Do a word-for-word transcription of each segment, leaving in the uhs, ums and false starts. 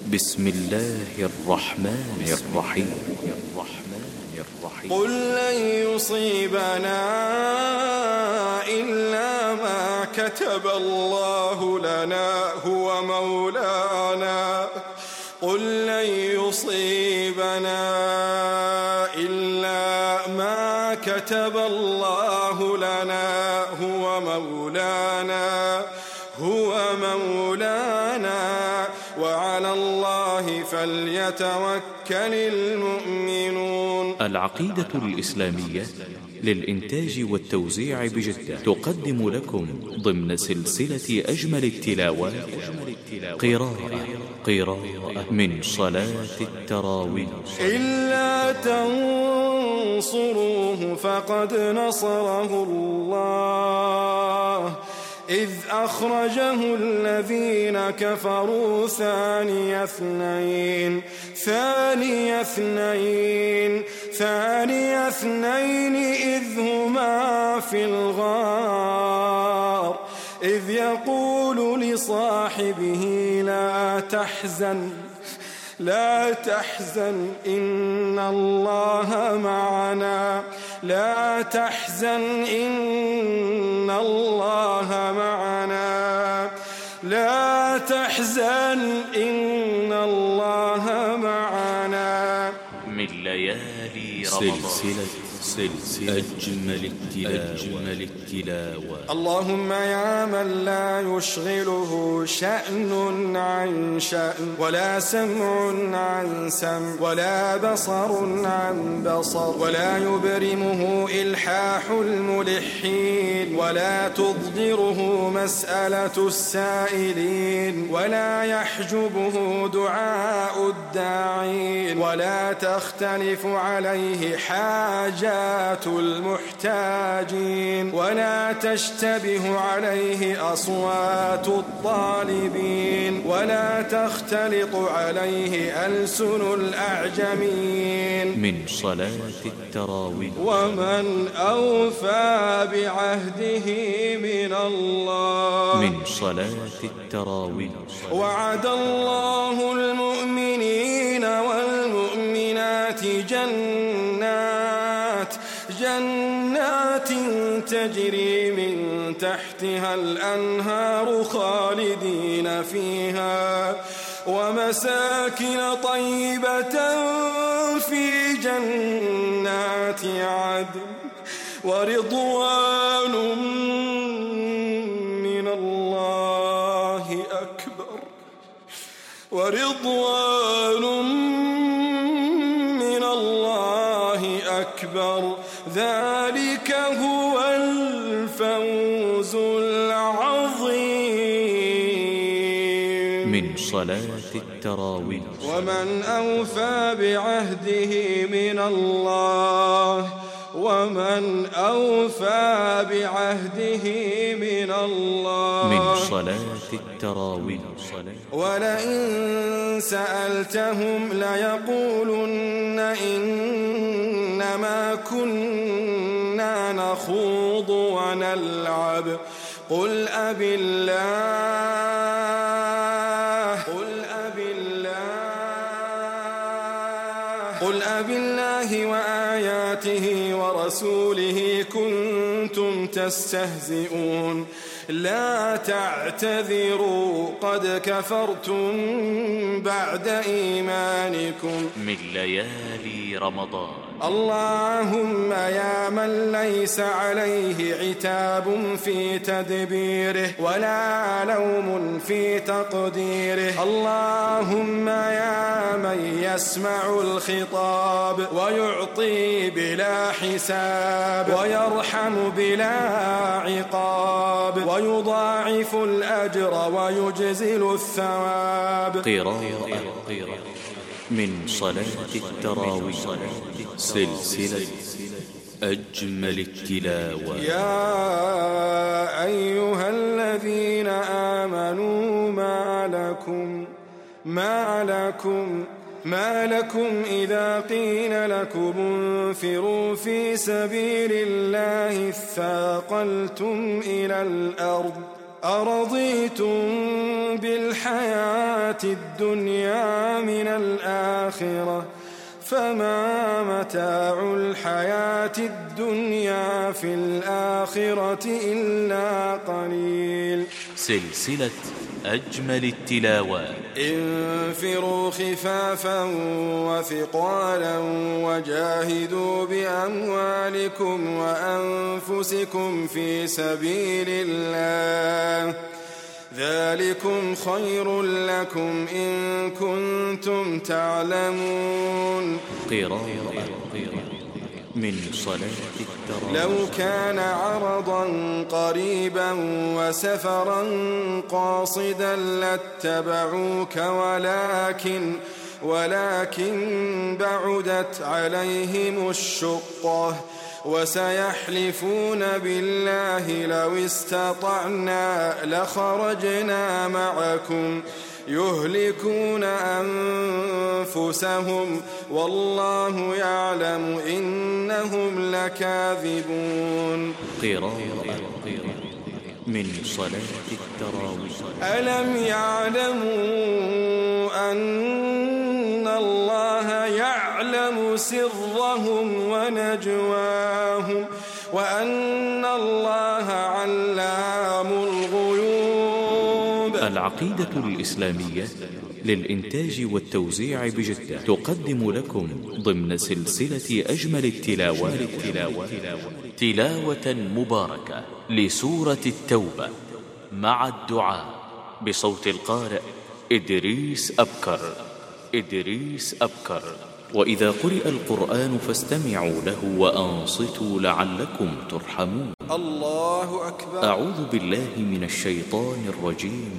بسم الله الرحمن الرحيم. قل لن يصيبنا إلا ما كتب الله لنا هو مولانا قل لن يصيبنا إلا ما كتب الله لنا هو مولانا هو مولانا وعلى الله فليتوكل المؤمنون. العقيدة الإسلامية للإنتاج والتوزيع بجدة تقدم لكم ضمن سلسلة أجمل التلاوات قراءة قراءة من صلاة التراويح. إلا تنصروه فقد نصره الله إذ أخرجه الذين كفروا ثاني اثنين ثاني اثنين ثاني اثنين إذ هما في الغار إذ يقول لصاحبه لا تحزن لا تحزن إن الله معنا لا تحزن إن الله معنا لا تحزن إن الله معنا. من ليالي رمضان سلسلة سلسلة أجمل التلاوة التلاوة. اللهم يا من لا يشغله شأن عن شأن ولا سمع عن سمع ولا بصر عن بصر ولا يبرمه إلحاح الملحين ولا تضجره مسألة السائلين ولا يحجبه دعاء الداعين ولا تختلف عليه حاجات المحتاجين ولا تشتبه عليه أصوات الطالبين ولا تختلط عليه ألسن الأعجمين. من صلاة التراويح. ومن أوفى بعهده من الله. من صلاة التراويح. وعد الله المؤمنين والمؤمنات جنات جنات تجري من تحتها الأنهار خالدين فيها ومساكن طيبة في جنات عدن ورضوان من الله أكبر ورضوان من الله أكبر ذلك هو الفوز العظيم. من صلاة التراويح. ومن أوفى بعهده من الله ومن أوفى بعهده من الله. من صلاة التراويح. ولئن سألتهم ليقولن إنما كنا نخوض ونلعب قل أب الله قل أب الله قل أب الله وآياته ورسوله كنتم تستهزئون لا تعتذروا قد كفرتم بعد إيمانكم. من ليالي رمضان. اللهم يا من ليس عليه عتاب في تدبيره ولا لوم في تقديره اللهم يا من يسمع الخطاب ويعطي بلا حساب ويرحم بلا عقاب ويضاعف الأجر ويجزل الثواب. قراءة من صلاة التراويح سلسلة أجمل التلاوة. يا أيها الذين آمنوا ما لكم ما لكم ما لكم إذا قيل لكم انفروا في سبيل الله اثاقلتم إلى الأرض أرضيتم بالحياة الدنيا من الآخرة فما متاع الحياة الدنيا في الآخرة إلا قليل. سلسلة أجمل التلاوات. انفروا خفافا وثقالا وجاهدوا بأموالكم وأنفسكم في سبيل الله ذلكم خير لكم إن كنتم تعلمون. قراءة من صلاة التراويح. لو كان عرضا قريبا وسفرا قاصدا لاتبعوك ولكن ولكن بعدت عليهم الشقة وسيحلفون بالله لو استطعنا لخرجنا معكم يهلكون أنفسهم والله يعلم إنهم لكاذبون. قراءة من صلاة التراويح. ألم يعلموا أن الله يعلم سرهم ونجواهم وأن الله علام الغيوب. العقيدة الإسلامية للإنتاج والتوزيع بجدة تقدم لكم ضمن سلسلة أجمل التلاوات تلاوة مباركة لسورة التوبة مع الدعاء بصوت القارئ إدريس أبكر إدريس أبكر. وإذا قرئ القرآن فاستمعوا له وأنصتوا لعلكم ترحمون. الله أكبر. أعوذ بالله من الشيطان الرجيم.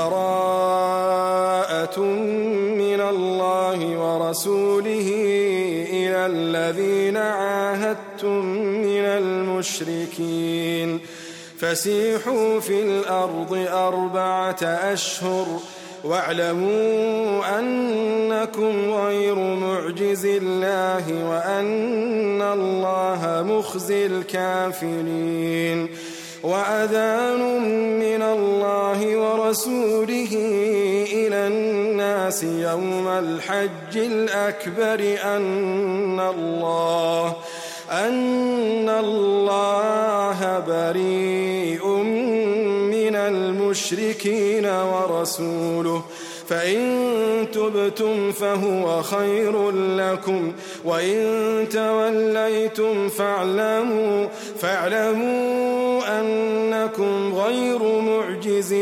براءة من الله ورسوله إلى الذين عاهدتم من المشركين فسيحوا في الأرض أربعة أشهر واعلموا أنكم غير معجز الله وأن الله مخزي الكافرين. وأذان من الله ورسوله إلى الناس يوم الحج الأكبر أن الله أن الله بريء من المشركين ورسوله فإن تبتم فهو خير لكم وإن توليتم فاعلموا فاعلموا أنكم غير معجز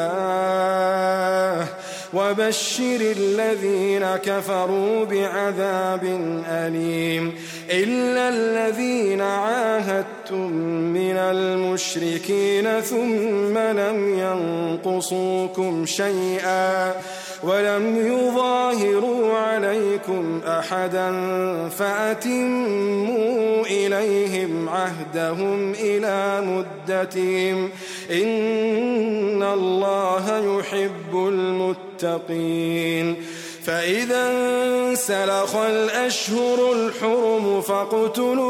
الله وبشر الذين كفروا بعذاب أليم. إلا الذين عاهدتم من المشركين ثم لم ينقصوكم شيئا ولم يظاهروا عليكم أحدا فأتموا إليهم عهدهم إلى مدتهم إن الله يحب المتقين. فإذا انسلخ الأشهر الحرم فاقتلوا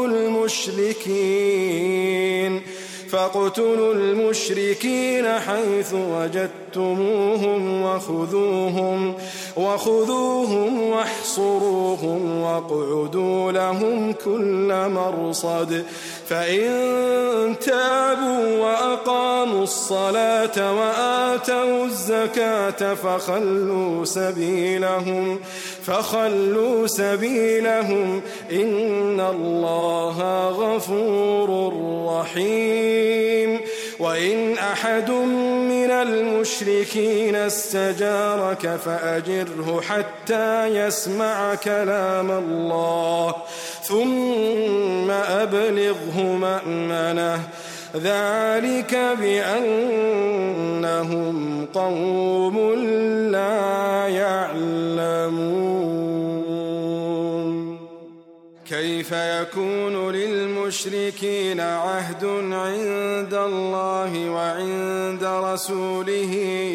المشركين فاقتلوا المشركين حيث وجدتموهم وخذوهم وخذوهم واحصروهم واقعدوا لهم كل مرصد. فإن تابوا وأقاموا الصلاة وآتوا الزكاة فخلوا سبيلهم فخلوا سبيلهم إن الله غفور رحيم. وإن أحد من المشركين استجارك فأجره حتى يسمع كلام الله ثم أبلغه مأمنه ذلك بأنهم قوم لا يعلمون. كيف يكون للمشركين عهد عند الله وعند رسوله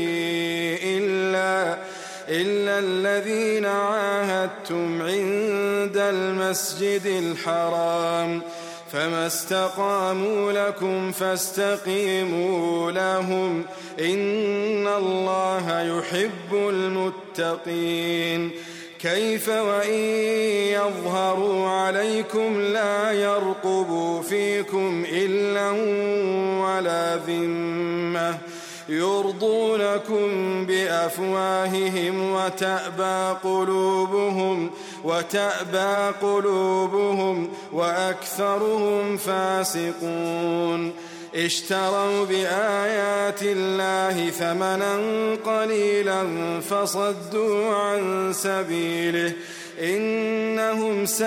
إلا إلا الذين عاهدتم عند المسجد الحرام فما استقاموا لكم فاستقيموا لهم إن الله يحب المتقين. كيف وإن يظهروا عليكم لا يرقبوا فيكم إلا ولا ذمة يرضونكم بأفواههم وتأبى قلوبهم وتأبى قلوبهم وأكثرهم فاسقون. اشتروا بآيات الله ثمنا قليلا فصدوا عن سبيله إنهم ساء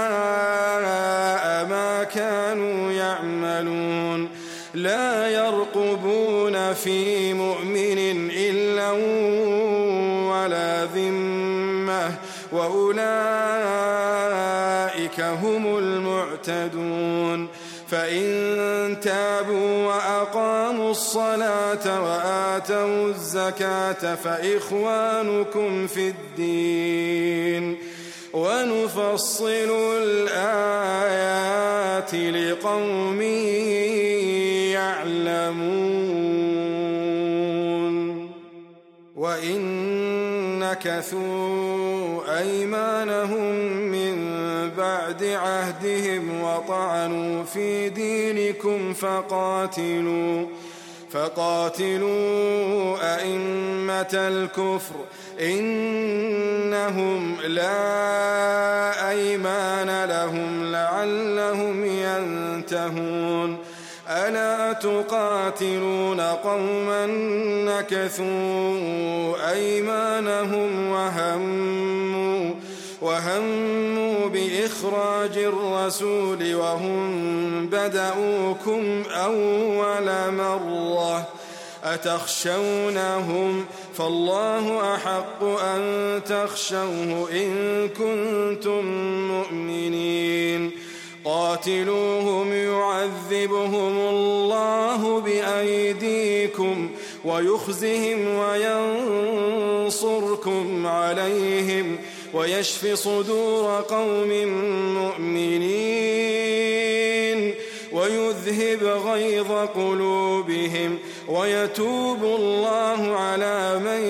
ما كانوا يعملون. لا يرقبون في مؤمن إلا ولا ذمة وأولئك هم المعتدون. فإن تابوا وأقاموا الصلاة وآتوا الزكاة فإخوانكم في الدين ونفصل الآيات لقوم يعلمون. وإن نكثوا أيمانهم من بعد عهدهم وطعنوا في دينكم فقاتلوا فقاتلوا أئمة الكفر إنهم لا أيمان لهم لعلهم ينتهون. ألا تقاتلون قوما نكثوا أيمانهم وهموا وهموا بإخراج الرسول وهم بدأوكم أول مرة أتخشونهم فالله أحق أن تخشوه إن كنتم مؤمنين. قاتلوهم يعذبهم الله بأيديكم ويخزهم وينصركم عليهم ويشف صدور قوم مؤمنين ويذهب غيظ قلوبهم ويتوب الله على من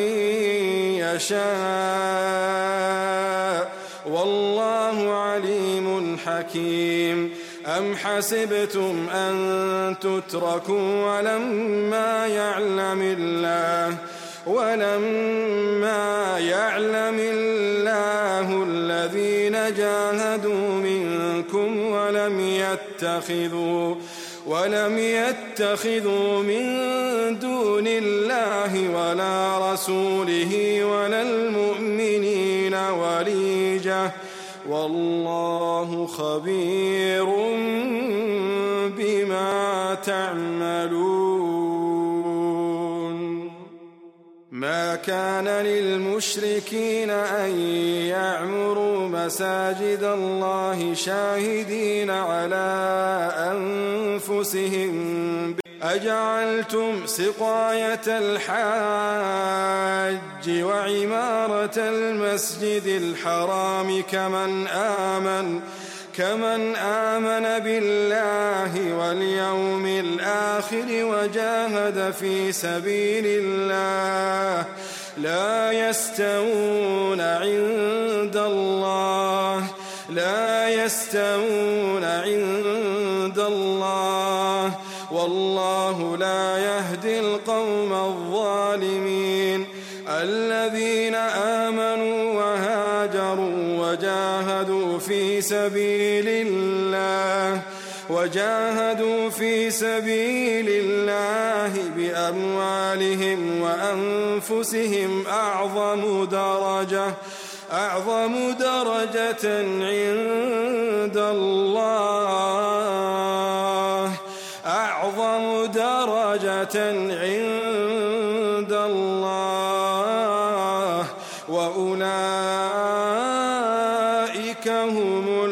يشاء والله عليم حكيم. أم حسبتم أن تتركوا ولما يعلم الله ولما يعلم الله الذين جاهدوا منكم ولم يتخذوا ولم يتخذوا من دون الله ولا رسوله ولا المؤمنين وليجة والله خبير بما تعملون. ما كان للمشركين أن يعمروا مساجد الله شاهدين على أنفسهم أجعلتم سقاية الحاج وعمارة المسجد الحرام كمن آمن كمن آمن بالله واليوم الآخر وجاهد في سبيل الله لا يستوون عند الله لا يستوون عند الله والله لا يهدي القوم الظالمين. الذين آمنوا وهاجروا وجاهدوا في سبيل الله وجاهدوا في سبيل الله بأموالهم وأنفسهم أعظم درجة أعظم درجة عند الله أعظم درجة عند الله وأولئك هم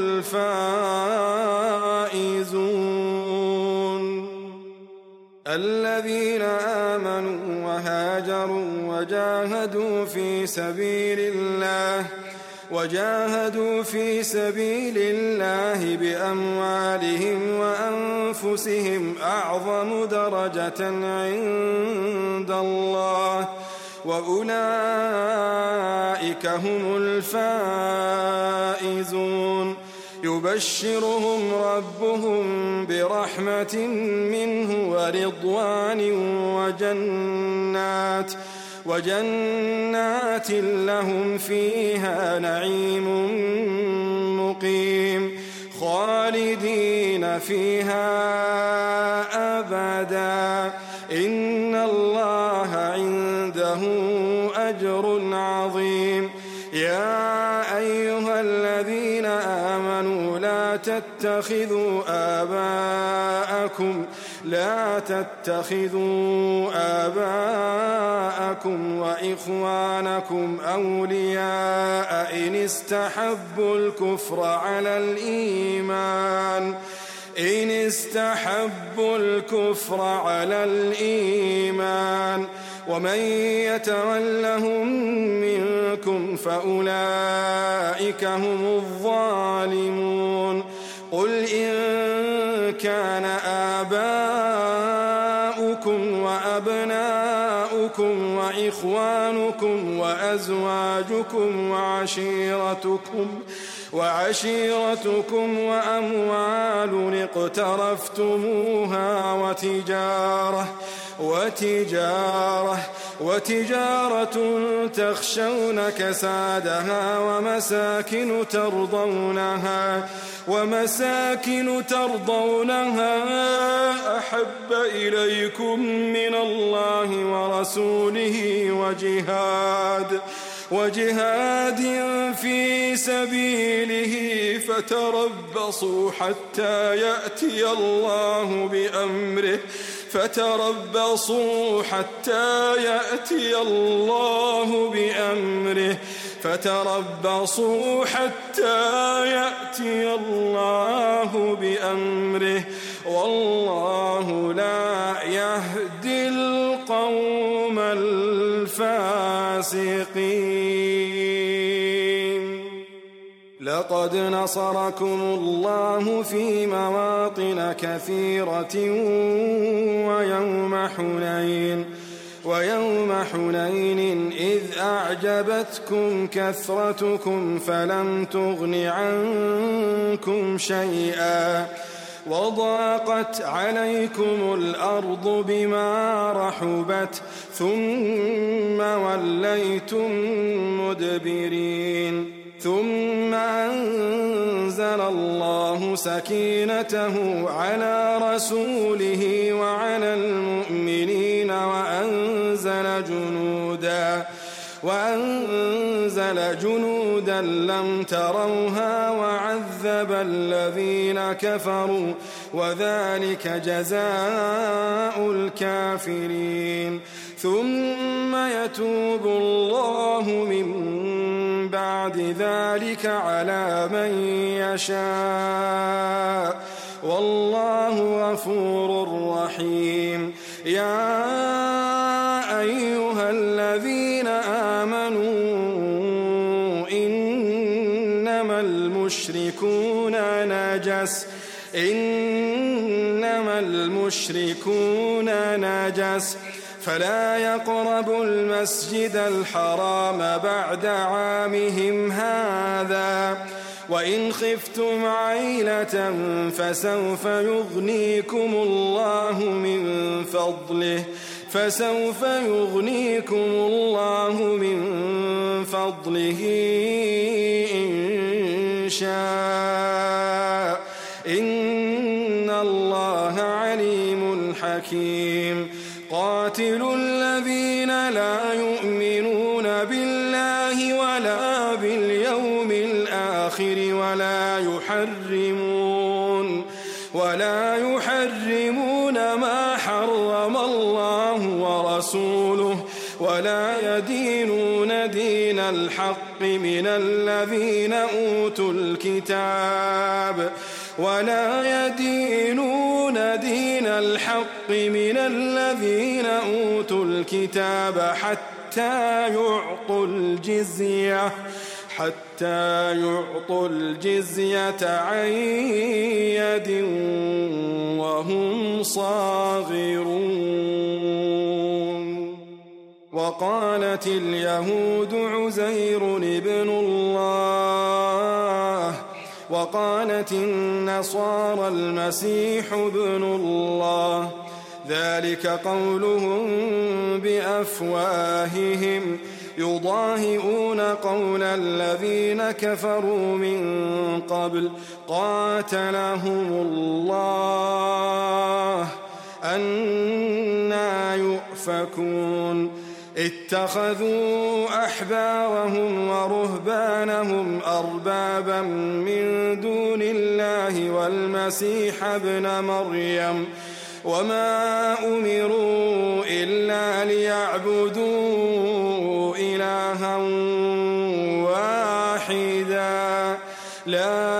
الفائزون. الذين آمنوا وهاجروا وجاهدوا في سبيل الله وجاهدوا في سبيل الله بأموالهم وأنفسهم أعظم درجة عند الله وأولئك هم الفائزون يبشرهم ربهم برحمة منه ورضوان وجنات وجنات لهم فيها نعيم مقيم خالدين فيها أبدا إن الله عنده أجر عظيم. يا أيها الذين آمنوا لا تتخذوا آباءكم لا تتخذوا آباءكم وإخوانكم أولياء إن استحبوا الكفر على الإيمان إن استحبوا الكفر على الإيمان ومن يتولهم منكم فأولئك هم الظالمون. قل إن كان آباؤكم وأبناؤكم وإخوانكم وأزواجكم وعشيرتكم وعشيرتكم وأموال اقترفتموها وتجارة وتجارة وتجارة تخشون كسادها ومساكن ترضونها ومساكن ترضونها أحب إليكم من الله ورسوله وجهاد وجهاد في سبيله فتربصوا حتى يأتي الله بأمره فتربصوا حتى يأتي الله بأمره فتربصوا حتى يأتي الله بأمره والله لا يهدي القوم الفاسقين. لقد نصركم الله في مواطن كثيرة ويوم حنين ويوم حنين إذ أعجبتكم كثرتكم فلم تغن عنكم شيئا وضاقت عليكم الأرض بما رحبت ثم وليتم مدبرين ثم أنزل الله سكينته على رسوله وعلى المؤمنين وأنزل جنودا وأنزل جنودا لم تروها وعذب الذين كفروا وذلك جزاء الكافرين. ثم يتوب الله من بعد ذلك على من يشاء والله غفور رحيم. يا أيها الذين آمنوا إنما المشركون نجس إنما المشركون نجس فلا يقربوا المسجد الحرام بعد عامهم هذا وإن خفتم عيلة فسوف يغنيكم الله من فضله فسوف يغنيكم الله من فضله إن شاء إن الله عليم حكيم. قاتلوا الذين لا يؤمنون بالله ولا باليوم الآخر ولا يحرمون ولا يحرمون ما حرم الله ورسوله ولا يدينون دين الحق من الذين أوتوا الكتاب ولا يدينون دين الحق من الذين أوتوا الكتاب حتى يعطوا الجزية حتى يعطوا الجزية عن يد وهم صاغرون. وقالت اليهود عزير ابن الله وقالت النصارى المسيح ابن الله، ذلك قولهم بأفواههم يضاهئون قول الذين كفروا من قبل قاتلهم الله أنى يؤفكون. اتخذوا أحبارهم ورهبانهم أربابا من دون الله والمسيح ابن مريم وما أمروا إلا ليعبدوا إلها واحدا لا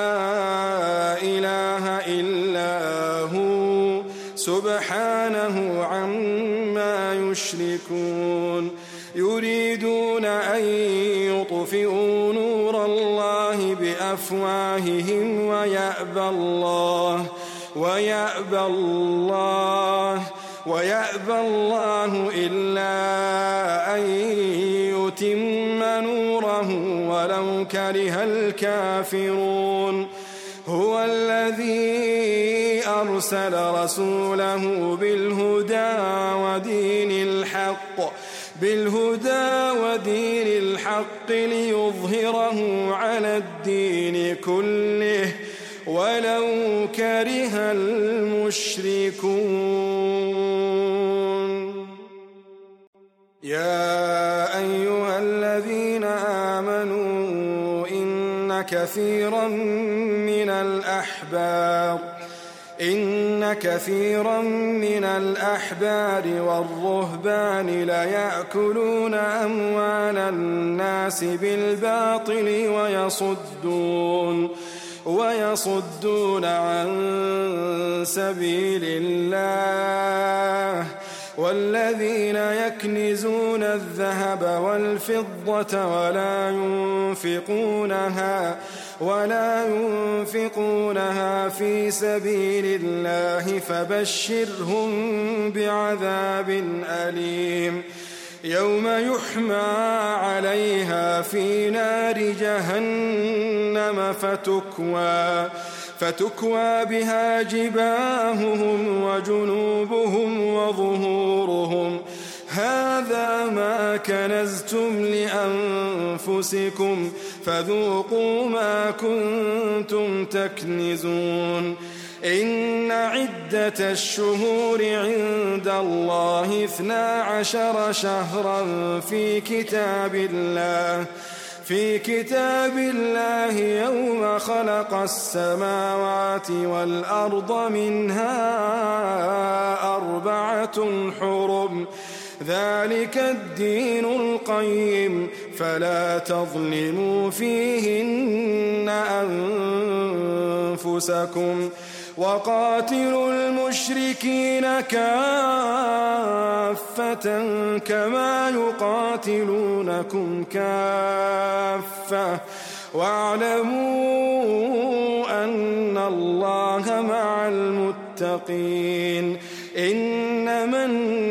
إله إلا هو سبحانه عما يشركون. يريدون أن يطفئوا نور الله بأفواههم ويأبى الله ويأبى الله ويأبى الله إلا أن يتم نوره ولو كره الكافرون. هو الذي أرسل رسوله بالهدى ودين الحق بالهدى ودين الحق ليظهره على الدين كله ولو كره المشركون. يا أيها الذين آمنوا إن كثيرا من الأحبار إن كثيرا من الأحبار والرهبان ليأكلون أموال الناس بالباطل ويصدون ويصدون عن سبيل الله. والذين يكنزون الذهب والفضة ولا ينفقونها ولا ينفقونها في سبيل الله فبشرهم بعذاب أليم. يوم يحمى عليها في نار جهنم فتكوى فتكوى بها جباههم وجنوبهم وظهورهم هذا ما كنزتم لأنفسكم فذوقوا ما كنتم تكنزون. إن عدة الشهور عند الله اثنا عشر شهرا في كتاب الله في كتاب الله يوم خلق السماوات والأرض منها أربعة حرم ذلك الدين القيم فلا تظلموا فيهن أنفسكم وقاتلوا المشركين كافة كما يقاتلونكم كافة واعلموا أن الله مع المتقين. إنما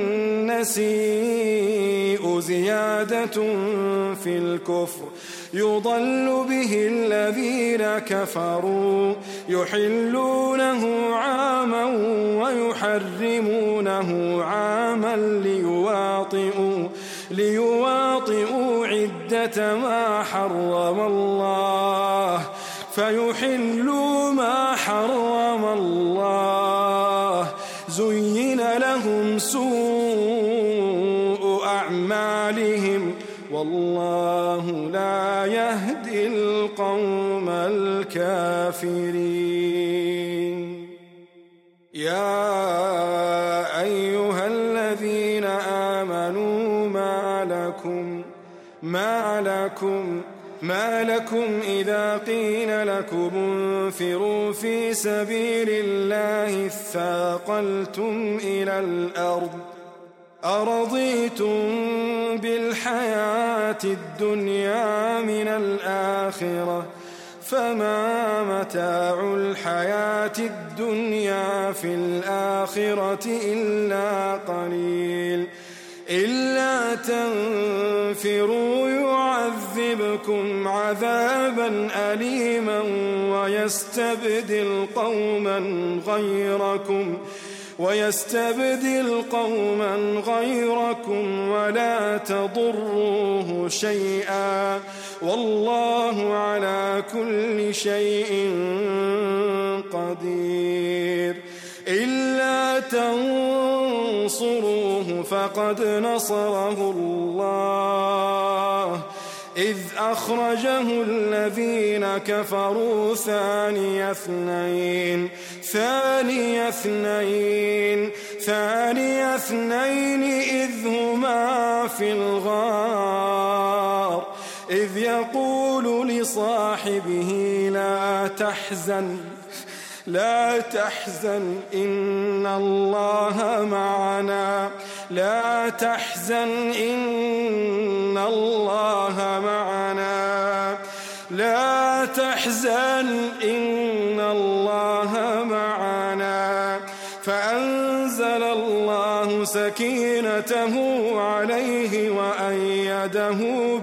النسيء زيادة في الكفر يضل به الذين كفروا يحلونه عاما ويحرمونه عاما ليواطئوا ليواطئوا عدة ما حرم الله فيحلوا ما حرم الله. زين لهم سوء أعمالهم والله لا يهدي القوم الكافرين. يا أيها الذين آمنوا ما لكم ما لكم ما لكم إذا قيل لكم انفروا في سبيل الله اثاقلتم إلى الأرض أرضيتم بالحياة الدنيا من الآخرة فما متاع الحياة الدنيا في الآخرة إلا قليل إلا تنفروا يعذبكم عذابا أليما ويستبدل قوما غيركم ويستبدل قوما غيركم ولا تضروه شيئا والله على كل شيء قدير إلا تنصروه فقد نصره الله إذ أخرجه الذين كفروا ثاني اثنين ثاني اثنين ثاني اثنين إذ هما في الغار إذ يقول لصاحبه لا تحزن لا تحزن إن الله معنا لا تحزن إن الله معنا لا تحزن إن الله معنا فأنزل الله سكينته عليه وأيده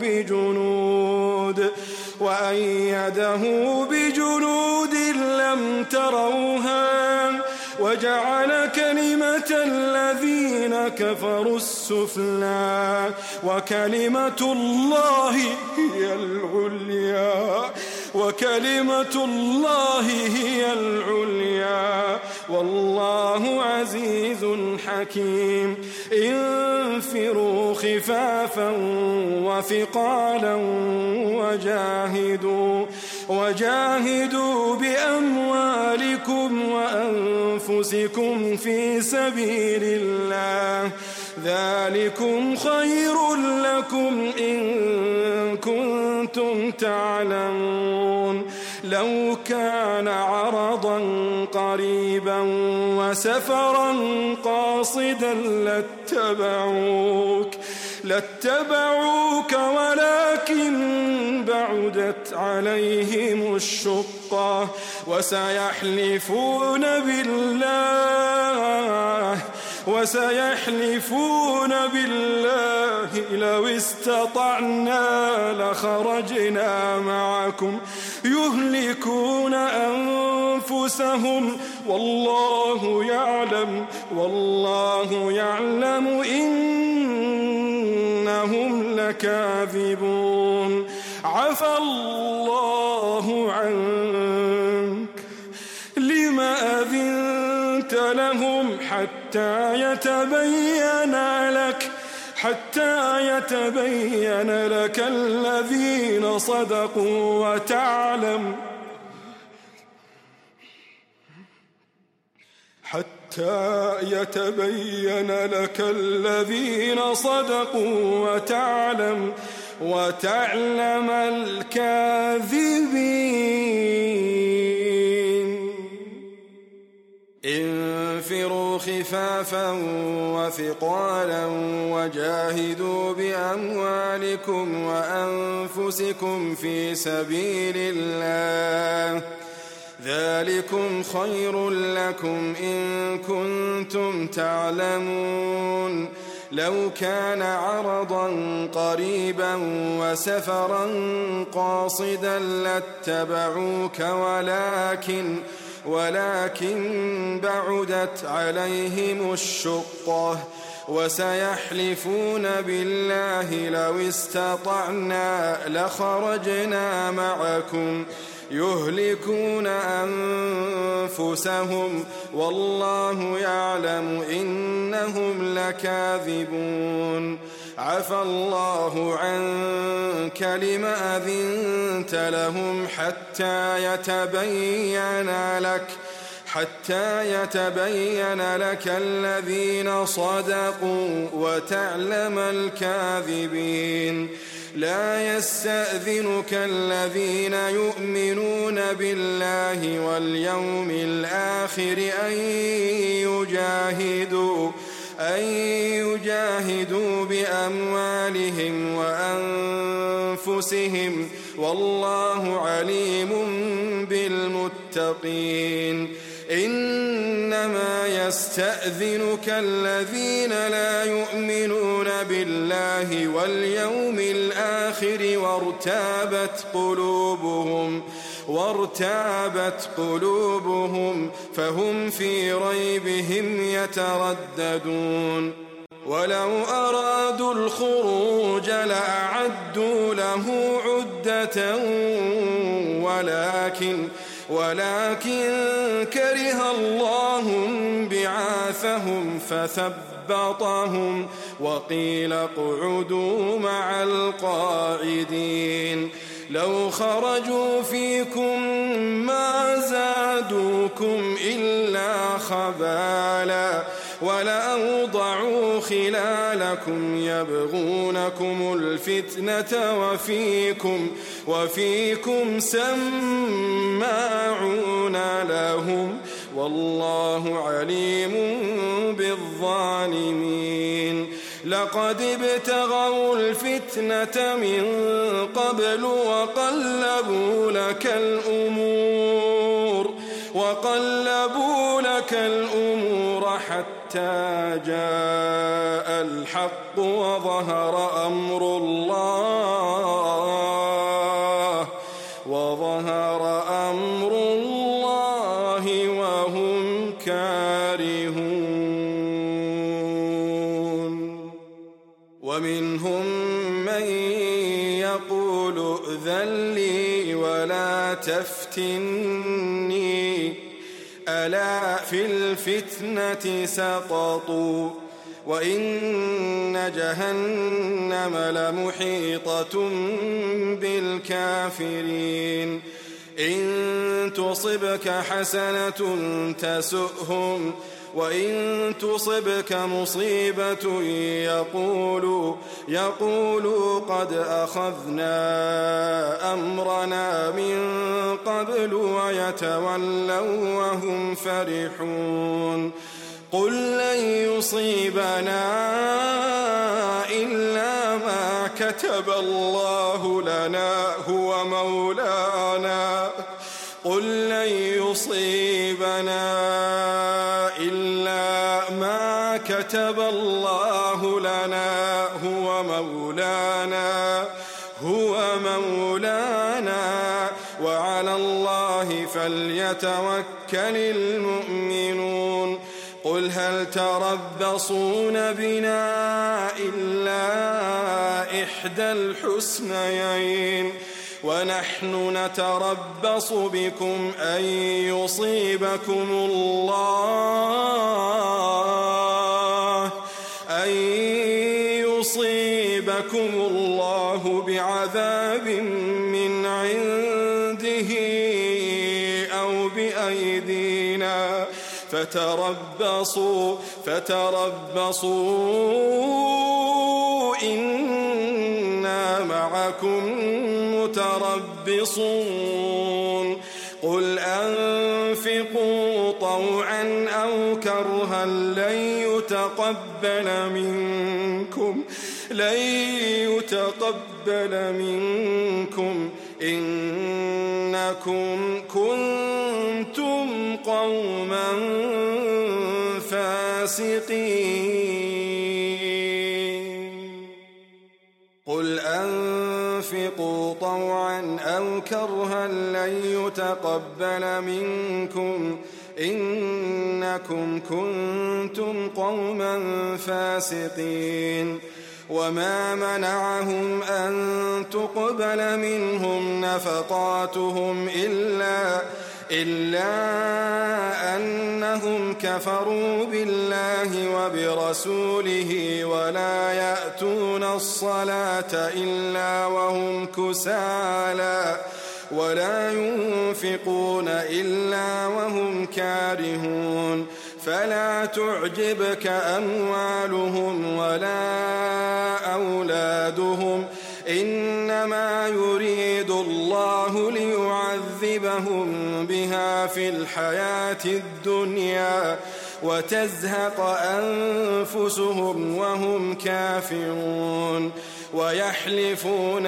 بجنود وأيده بجنود لم تروها وجعل كلمة الذين كفروا السفلى وكلمة الله هي العليا وكلمة الله هي العليا والله عزيز حكيم انفروا خفافا وثقالا وجاهدوا وجاهدوا بأموالكم وأنفسكم في سبيل الله ذلكم خير لكم إن كنتم تعلمون لو كان عرضا قريبا وسفرا قاصدا لاتبعوك لاتبعوك ولكن بعدت عليهم الشقة وسيحلفون بالله وسيحلفون بالله لو استطعنا لخرجنا معكم يهلكون أنفسهم والله يعلم والله يعلم إنهم لكاذبون عفى الله عنك لم أذنت لهم حتى يتبين لك حتى يتبين لك الذين صدقوا وتعلم حتى يتبين لك الذين صدقوا وتعلم وتعلم الكاذبين انفروا خفافا وثقالا وجاهدوا بأموالكم وأنفسكم في سبيل الله ذلكم خير لكم إن كنتم تعلمون لو كان عرضا قريبا وسفرا قاصدا لاتبعوك ولكن ولكن بعدت عليهم الشقة وسيحلفون بالله لو استطعنا لخرجنا معكم يهلكون أنفسهم والله يعلم إنهم لكاذبون عفى الله عنك لم أذنت لهم حتى يتبين لك حتى يتبين لك الذين صدقوا وتعلم الكاذبين لا يستأذنك الذين يؤمنون بالله واليوم الآخر أن يجاهدوا أن يجاهدوا بأموالهم وأنفسهم والله عليم بالمتقين إنما يستأذنك الذين لا يؤمنون بالله واليوم الآخر وارتابت قلوبهم وارتابت قلوبهم فهم في ريبهم يترددون ولو أرادوا الخروج لأعدوا له عدة ولكن ولكن كره الله بعاثهم فثبطهم وقيل اقعدوا مع القاعدين لو خرجوا فيكم ما زادوكم إلا خبالا ولأوضعوا خلالكم يبغونكم الفتنة وفيكم وفيكم سماعون لهم والله عليم بالظالمين لقد ابتغوا الفتنة من قبل وقلبوا لك الأمور وقلبوا لك الأمور حتى جاء الحق وظهر أمر الله وظهر أمر الله وهم كارهون ومنهم من يقول ائذن لي ولا تفتني ألا في الفتنة سقطوا وإن جهنم لمحيطة بالكافرين إن تصبك حسنة تسؤهم وإن تصبك مصيبة يقولوا يقولوا قد أخذنا أمرنا من قبل ويتولوا وهم فرحون قل لن يصيبنا إلا ما كتب الله لنا هو مولانا قل لن يصيبنا إلا ما كتب الله لنا هو مولانا هو مولانا وعلى الله فليتوكل المؤمنون قل هل تربصون بنا إلا إحدى الحسنيين ونحن نتربص بكم أن يصيبكم الله أن يصيبكم الله بعذاب من عنده أو بأيدينا فتربصوا فتربصوا إنا معكم متربصون قل أنفقوا طوعا أو كرها لن يتقبل منكم لن يتقبل منكم إنكم كنتم قوما فاسقين قل أنفقوا طوعا أو كرها لن يتقبل منكم إنكم كنتم قوما فاسقين وما منعهم أن تقبل منهم نفقاتهم إلا إلا أنهم كفروا بالله وبرسوله ولا يأتون الصلاة إلا وهم كسالى ولا ينفقون إلا وهم كارهون فلا تعجبك أموالهم ولا أولادهم إنما يريد الله ليعذبهم بها في الحياة الدنيا وتزهق أنفسهم وهم كافرون ويحلفون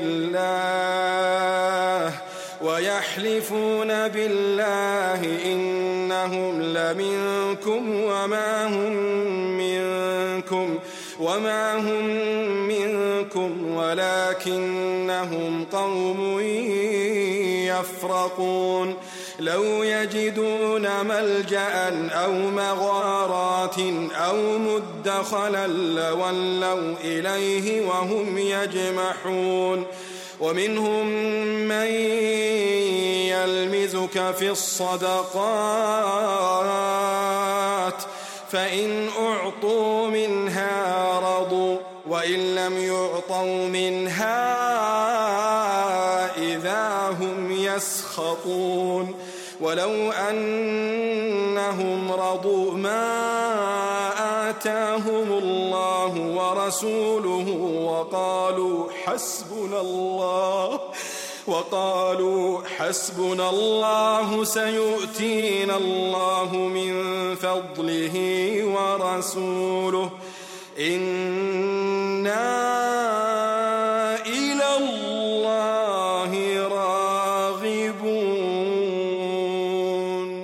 بالله ويحلفون بالله إنهم لمنكم وما هم منكم وما هم منكم ولكنهم قوم يفرقون لو يجدون ملجأ أو مغارات أو مدخلا لولوا إليه وهم يجمحون ومنهم من يلمزك في الصدقات فإن أعطوا منها رضوا وإن لم يعطوا منها إذا هم يسخطون ولو أنهم رضوا ما آتاهم الله ورسوله وقالوا حسبنا الله وقالوا حسبنا الله سيؤتينا الله من فضله ورسوله إنا إلى الله راغبون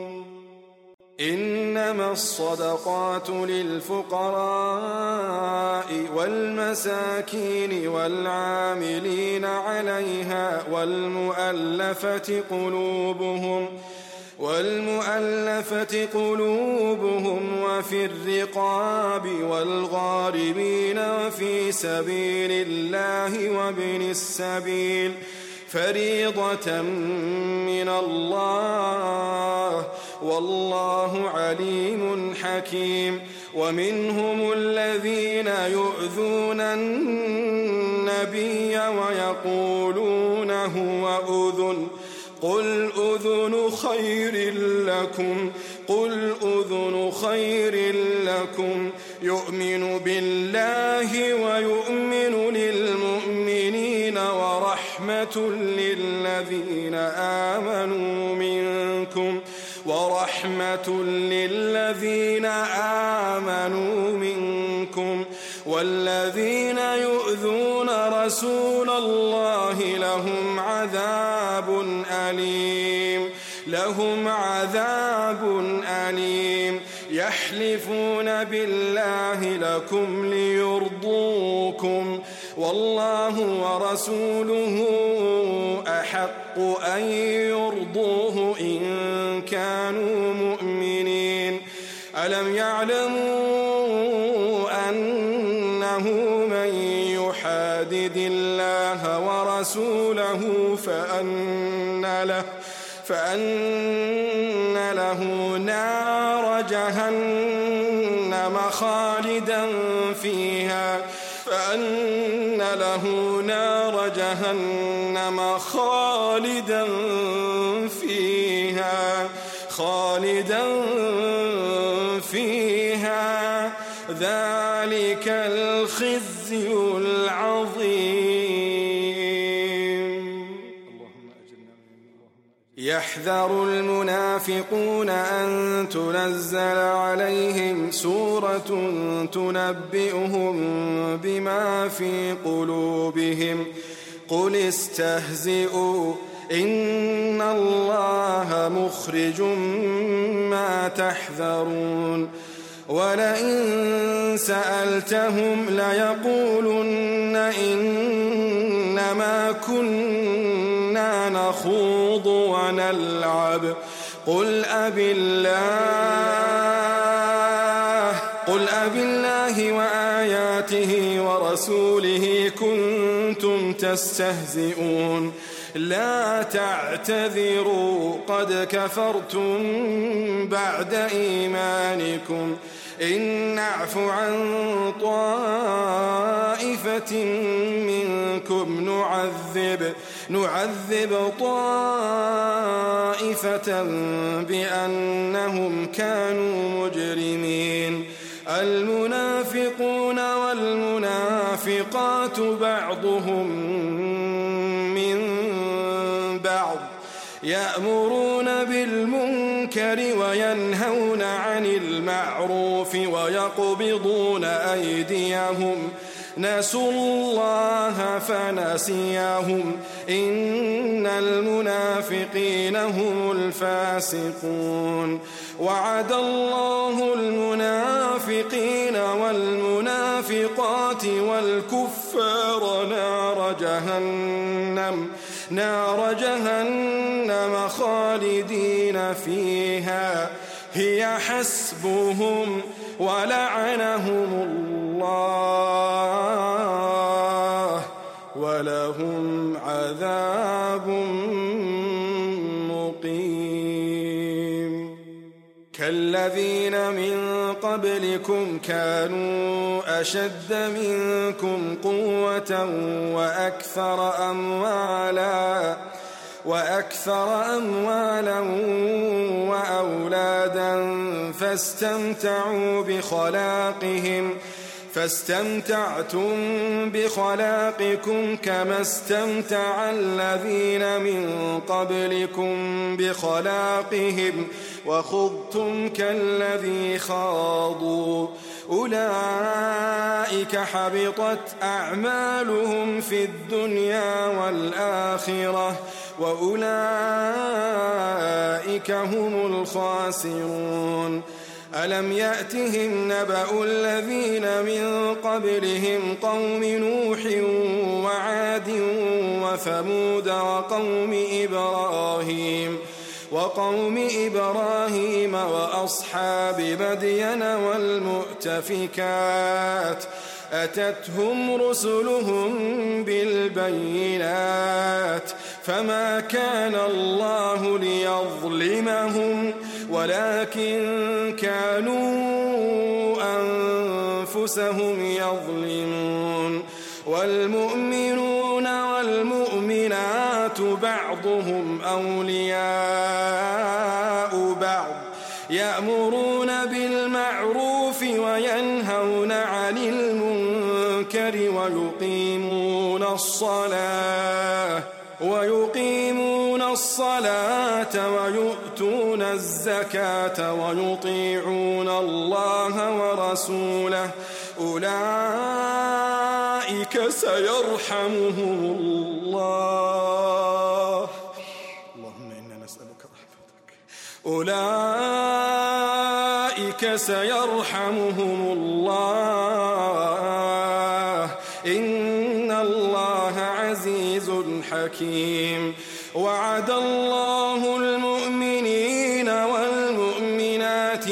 إنما الصدقات للفقراء والمساكين والعاملين عليها والمؤلفة قلوبهم والمؤلفة قلوبهم وفي الرقاب والغاربين وفي سبيل الله وابن السبيل فريضة من الله والله عليم حكيم ومنهم الذين يؤذون النبي ويقولون هو أذن قل أذن خير لكم قل أذن خير لكم يؤمن بالله ويؤمن للمؤمنين ورحمة للذين آمنوا منكم ورحمة للذين آمنوا منكم والذين يؤذون رسول الله لهم عذاب أليم لهم عذاب أليم يحلفون بالله لكم ليرضوكم والله ورسوله أحق أن يرضوه إن كانوا مؤمنين ألم يعلموا أنه من يحادد الله ورسوله فأن له فأن له نار جهنم خالدا فيها فأن له نار جهنم خالدا فيها خالدا فيها ذلك الخزي العظيم. يحذر المنافقون أن تنزل عليهم سورة تنبئهم بما في قلوبهم قل استهزئوا إن الله مخرج ما تحذرون ولئن سألتهم ليقولن إنما كنا نخوض ونلعب قل أبي الله قل أبي الله وآياته ورسوله كنتم تستهزئون لا تعتذروا قد كفرتم بعد إيمانكم إن نعف عن طائفة منكم نعذب نعذب طائفة بأنهم كانوا مجرمين المنافقون والمنافقات بعضهم من بعض يأمرون بالمنكر المنكر وينهون عن المعروف ويقبضون أيديهم نسوا الله فنسيهم إن المنافقين هم الفاسقون وعد الله المنافقين والمنافقات والكفار نار جهنم نار جهنم خالدين فيها هي حسبهم ولعنهم الله ولهم عذاب مقيم كالذين من قبلكم كانوا أشد منكم قوة وأكثر أموالا وأكثر أموالا وأولادا فاستمتعوا بخلاقهم فاستمتعتم بخلاقكم كما استمتع الذين من قبلكم بخلاقهم وخضتم كالذي خاضوا أولئك حبطت أعمالهم في الدنيا والآخرة وأولئك هم الخاسرون ألم يأتهم نبأ الذين من قبلهم قوم نوح وعاد وثمود وقوم إبراهيم وقوم إبراهيم وأصحاب مدين والمؤتفكات أتتهم رسلهم بالبينات فما كان الله ليظلمهم ولكن كانوا أنفسهم يظلمون والمؤمنون والمؤمنات بعضهم أولياء بعض يأمرون بالمعروف وينهون عن المنكر ويقيمون الصلاة ويقيمون الصلاة ويؤتون الزكاة ويطيعون الله ورسوله أولئك سيرحمهم الله اللهم إنا نسألك رحمتك أولئك سيرحمهم الله إن الله عزيز حكيم وعد الله المؤمنين والمؤمنات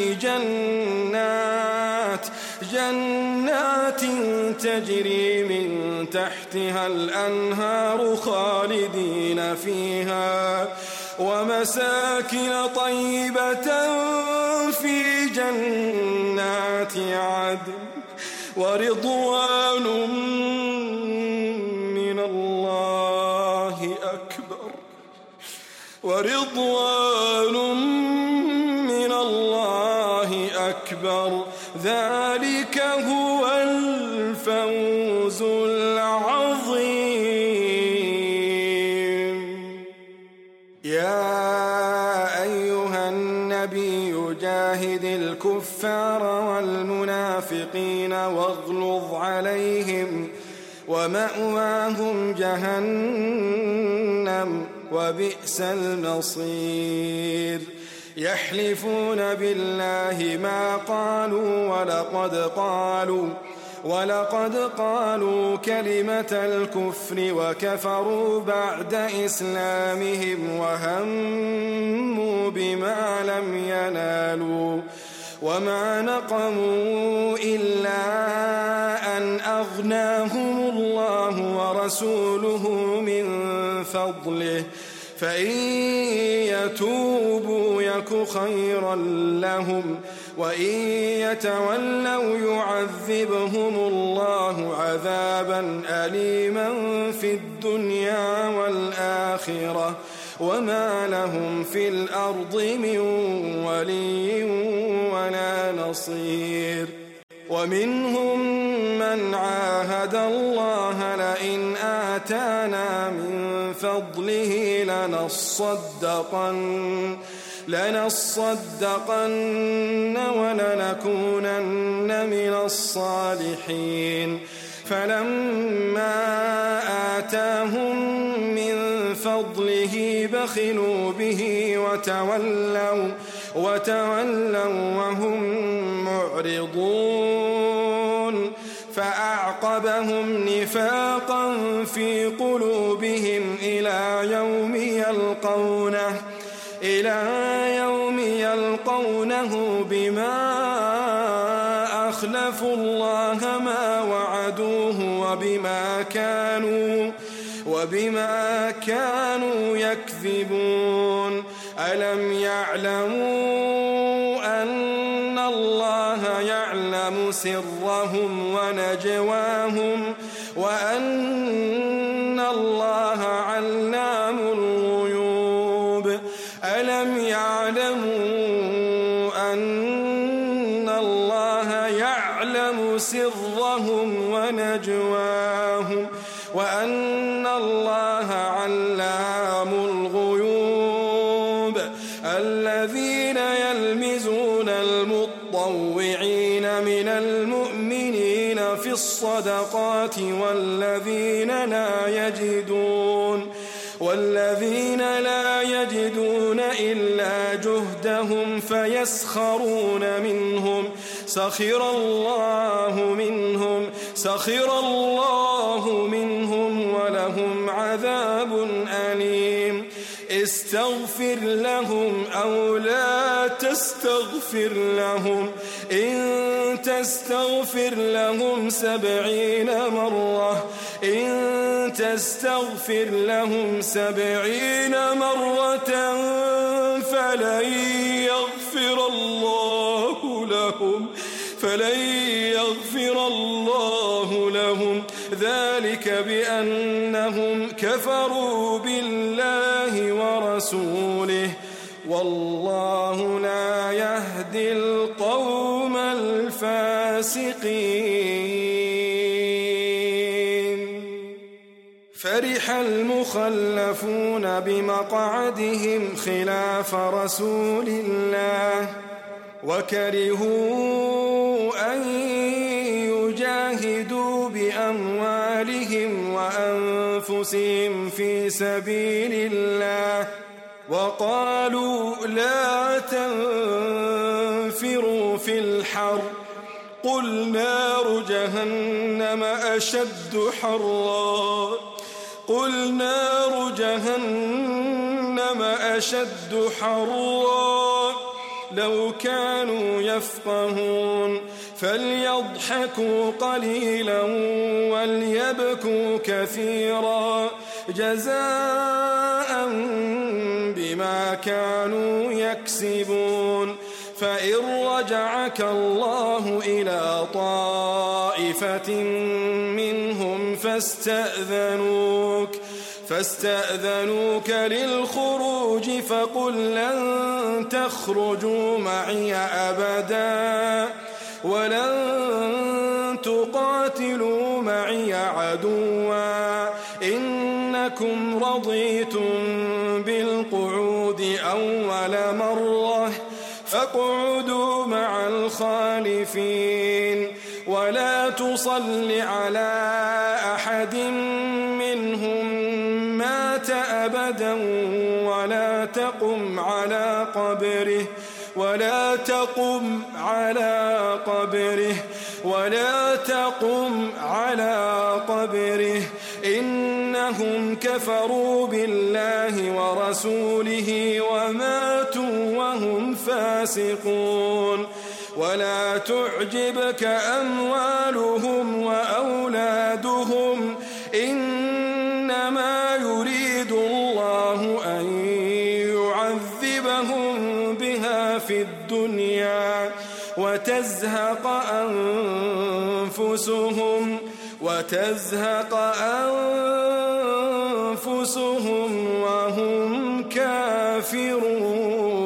جنات جنات تجري من تحتها الأنهار خالدين فيها ومساكن طيبة في جنات عدن ورضوان من الله أكبر ورضوان من الله أكبر ذلك هو الفوز العظيم يا أيها النبي جاهد الكفار والمنافقين واغلظ عليهم ومأواهم جهنم وبئس المصير يحلفون بالله ما قالوا ولقد قالوا ولقد قالوا كلمة الكفر وكفروا بعد إسلامهم وهموا بما لم ينالوا وما نقموا إلا أن أغناهم الله ورسوله من فضله فإن يتوبوا يك خيرا لهم وإن يتولوا يعذبهم الله عذابا أليما في الدنيا والآخرة وما لهم في الأرض من ولي ولا نصير ومنهم من عاهد الله لئن آتانا من فضله لنصدقن لنصدقن ولنكونن من الصالحين فلما آتاهم من فضله بخلوا به وتولوا وتولوا وهم معرضون فأعقبهم نفاقا في قلوبهم إلى يوم يلقونه إلى يوم يلقونه بما أخلفوا الله ما وعدوه وبما كانوا وبما كانوا يكذبون ألم يعلموا أن الله يعلم سرهم ونجواهم وأن الله علام الغيوب ألم يعلموا أن الله يعلم سرهم ونجواهم وأن الله علام الغيوب الذين يلمزون المطوعين من المؤمنين في الصدقات والذين لا يجدون والذين لا يجدون إلا جهدهم فيسخرون منهم سخر الله منهم سخر الله منهم ولهم عذاب أليم استغفر لهم أو لا تستغفر لهم إن تستغفر لهم سبعين مرة إن تستغفر لهم سبعين مرة فلن يغفر الله لهم فلن يغفر الله لهم ذلك بأنهم كفروا بالله ورسوله والله لا يهدي القوم الفاسقين فرح المخلفون بمقعدهم خلاف رسول الله وكرهوا أن يجاهدوا بأموالهم وأنفسهم في سبيل الله وقالوا لا تنفروا في الحر قل نار جهنم أشد حرا قل نار جهنم أشد حرا لو كانوا يفقهون فليضحكوا قليلا وليبكوا كثيرا جزاء بما كانوا يكسبون فإن رجعك الله إلى طائفة منهم فاستأذنوك فاستأذنوك للخروج فقل لن تخرجوا معي أبدا ولن تقاتلوا معي عدوا إنكم رضيتم بالقعود أول مرة فاقعدوا مع الخالفين ولا تصل على أحد منهم مات أبدا ولا تقم على قبره ولا تقم على قبره ولا تقم على قبره إنهم كفروا بالله ورسوله وماتوا وهم فاسقون ولا تعجبك أموالهم وأولادهم إنما يريد الله أن يعذبهم بها في الدنيا وتزهق أنفسهم وتزهق أنفسهم وهم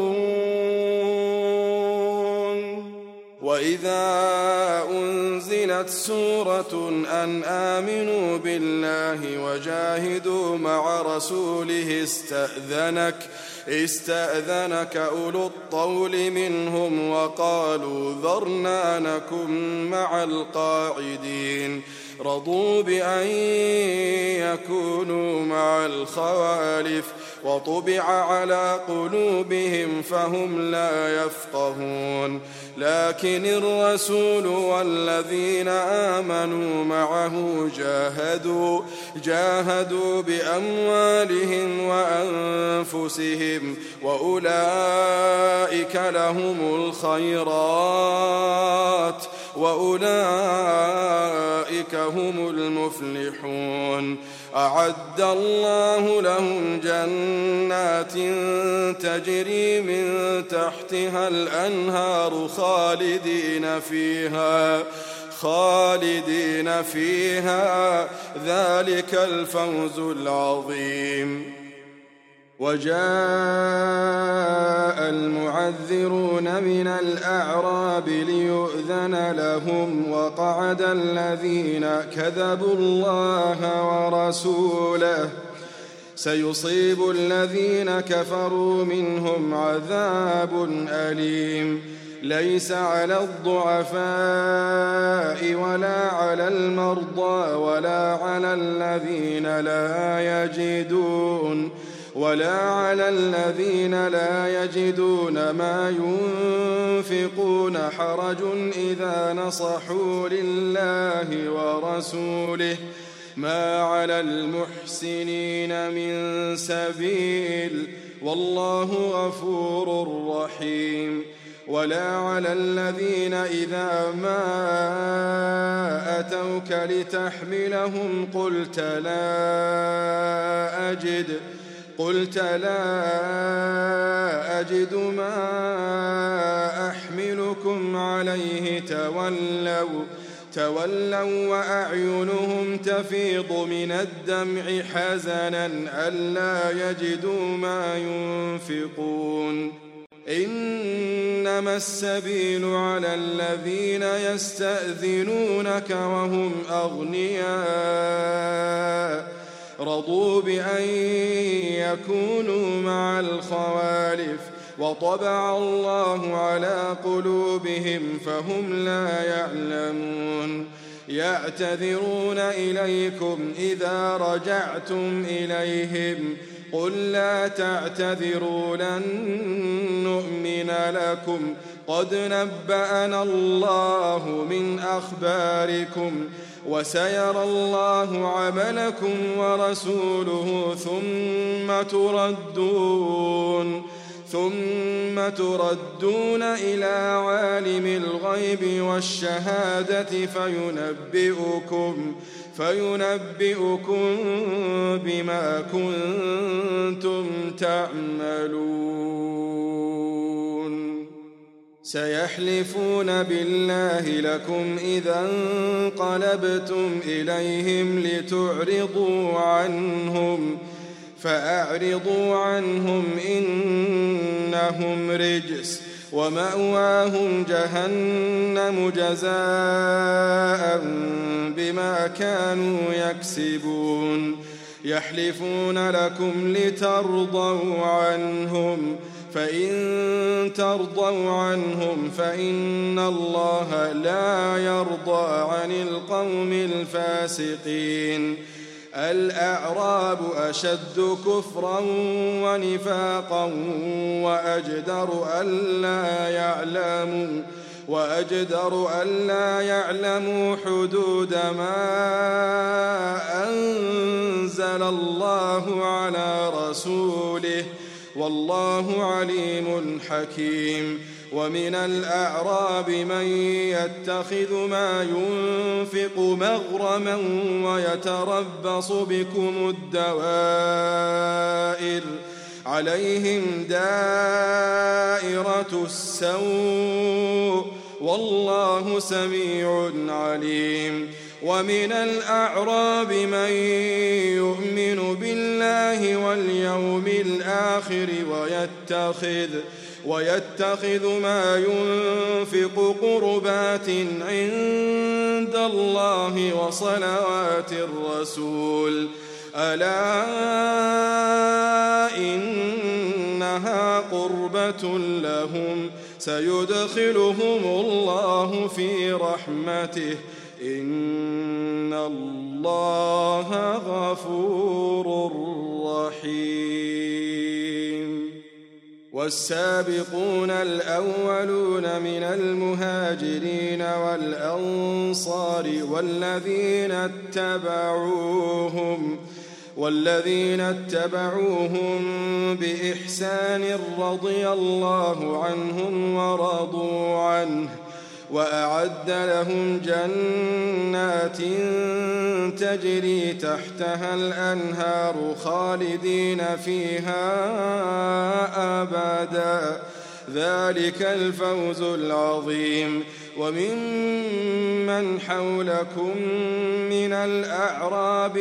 كافرون وإذا أنزل نزلت سورة أن آمنوا بالله وجاهدوا مع رسوله استأذنك استأذنك أولو الطول منهم وقالوا ذرنا نكن مع القاعدين رضوا بأن يكونوا مع الخوالف وطبع على قلوبهم فهم لا يفقهون لكن الرسول والذين آمنوا معه جاهدوا جاهدوا بأموالهم وأنفسهم وأولئك لهم الخيرات وأولئك هم المفلحون أعد الله لهم جنات تجري من تحتها الأنهار خالدين فيها خالدين فيها ذلك الفوز العظيم. وجاء المعذرون من الأعراب ليؤذن لهم وقعد الذين كذبوا الله ورسوله سيصيب الذين كفروا منهم عذاب أليم ليس على الضعفاء ولا على المرضى ولا على الذين لا يجدون ولا على الذين لا يجدون ما ينفقون حرج إذا نصحوا لله ورسوله ما على المحسنين من سبيل والله غفور رحيم. ولا على الذين إذا ما أتوك لتحملهم قلت لا أجد قلت لا أجد ما أحملكم عليه تولوا تولوا وأعينهم تفيض من الدمع حزنا ألا يجدوا ما ينفقون إنما السبيل على الذين يستأذنونك وهم أغنياء رضوا بأن يكونوا مع الخوالف وطبع الله على قلوبهم فهم لا يعلمون يعتذرون إليكم إذا رجعتم إليهم قل لا تعتذروا لن نؤمن لكم قد نبأنا الله من أخباركم وسيرى الله عملكم ورسوله ثم تردون ثم تردون إلى عالم الغيب والشهادة فينبئكم فينبئكم بما كنتم تعملون سيحلفون بالله لكم إذا انقلبتم إليهم لتعرضوا عنهم فأعرضوا عنهم إنهم رجس ومأواهم جهنم جزاء بما كانوا يكسبون يحلفون لكم لترضوا عنهم فإن ترضوا عنهم فإن الله لا يرضى عن القوم الفاسقين الأعراب أشد كفرا ونفاقا وأجدر ألا يعلموا وأجدر ألا يعلموا حدود ما أنزل الله على رسوله والله عليم حكيم. ومن الأعراب من يتخذ ما ينفق مغرما ويتربص بكم الدوائر عليهم دائرة السوء والله سميع عليم. ومن الأعراب من يؤمن بالله واليوم الآخر ويتخذ ويتخذ ما ينفق قربات عند عند الله وصلوات الرسول ألا إنها قربة لهم سيدخلهم الله في رحمته إن الله غفور رحيم. والسابقون الأولون من المهاجرين والأنصار والذين اتبعوهم والذين اتبعوهم بإحسان رضي الله عنهم ورضوا عنه وأعد لهم جنات تجري تحتها الأنهار خالدين فيها أبدا ذلك الفوز العظيم. وممن حولكم من الأعراب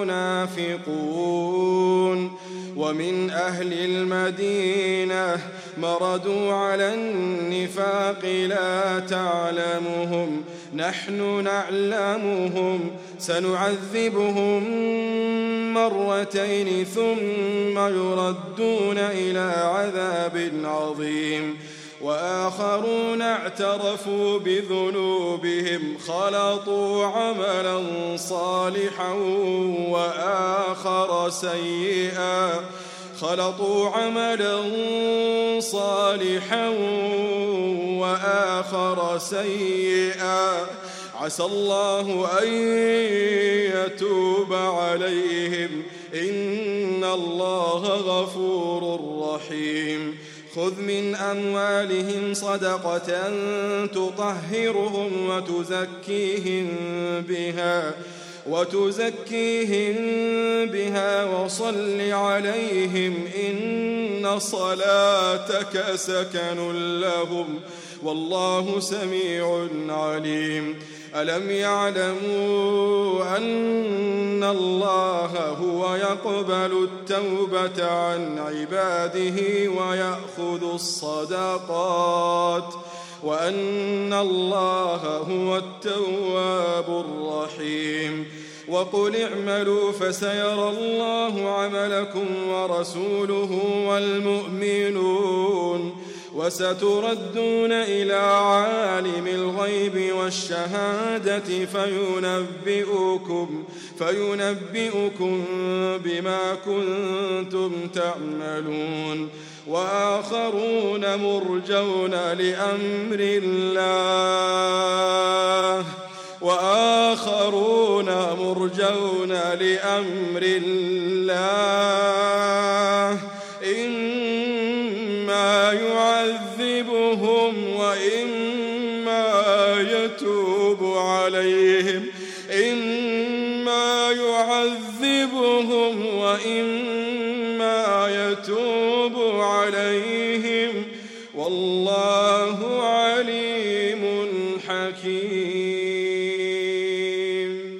منافقون ومن أهل المدينة مردوا على النفاق لا تعلمهم نحن نعلمهم سنعذبهم مرتين ثم يردون إلى عذاب عظيم. وآخرون اعترفوا بذنوبهم خلطوا عملا صالحا وآخر سيئا خلطوا عملا صالحا وآخر سيئا عسى الله أن يتوب عليهم إن الله غفور رحيم. خذ من أموالهم صدقة تطهرهم وتزكيهم بها وتزكيهم بها وصل عليهم إن صلاتك سكن لهم والله سميع عليم. ألم يعلموا أن الله هو يقبل التوبة عن عباده ويأخذ الصدقات وأن الله هو التواب الرحيم. وقل اعملوا فسيرى الله عملكم ورسوله والمؤمنون وستردون إلى عالم الغيب والشهادة فينبئكم, فينبئكم بما كنتم تعملون. وآخرون مرجون لأمر الله وآخرون مرجون لأمر الله إما يعذبهم وإما يتوب عليهم إما يعذبهم وإما يتوب عليهم والله عليم حكيم.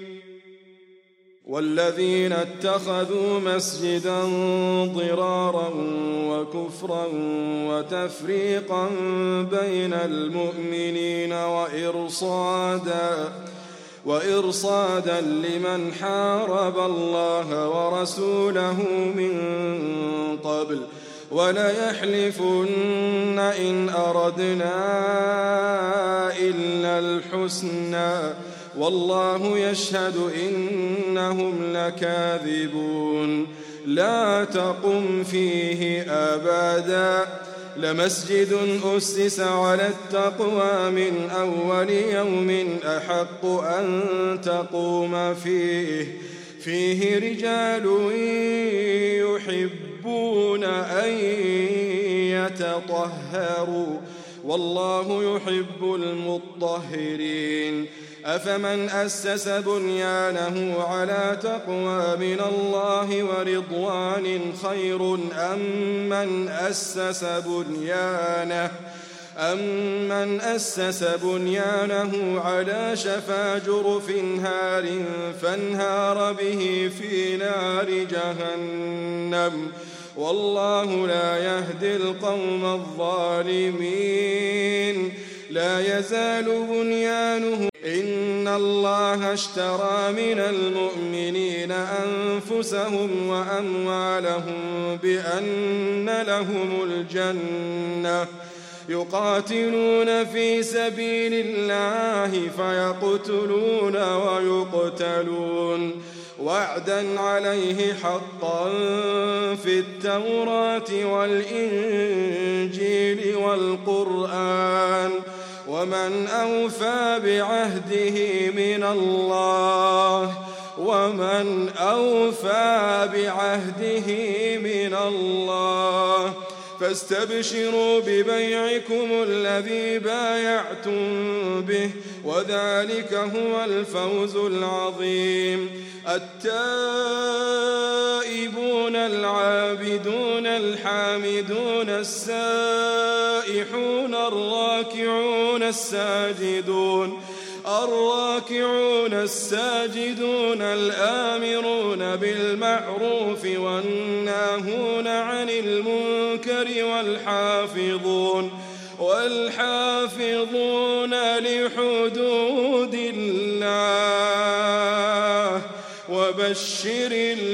والذين اتخذوا مسجدا ضرارا وكفرا وتفريقا بين المؤمنين وإرصادا وإرصادا لمن حارب الله ورسوله من قبل وليحلفن إن أردنا إلا الحسنى والله يشهد إنهم لكاذبون. لا تقم فيه أبدا لمسجد أسس على التقوى من أول يوم أحق أن تقوم فيه فيه رجال يحبون أن يتطهروا والله يحب المطهرين. أفمن أسس بنيانه على تقوى من الله ورضوان خير أم من أسس بنيانه أمن أسس بنيانه على شفا جرف هار فانهار به في نار جهنم والله لا يهدي القوم الظالمين. لا يزال بنيانه إن الله اشترى من المؤمنين أنفسهم وأموالهم بأن لهم الجنة يقاتلون في سبيل الله فيقتلون ويقتلون وعدا عليه حقا في التوراة والإنجيل والقرآن ومن أوفى بعهده من الله ومن أوفى بعهده من الله فاستبشروا ببيعكم الذي بايعتم به وذلك هو الفوز العظيم. التائبون العابدون الحامدون السائحون الراكعون الساجدون الراكعون الساجدون الآمرون بالمعروف والناهون عن المنكر والحافظون والحافظون لحدود الله وبشر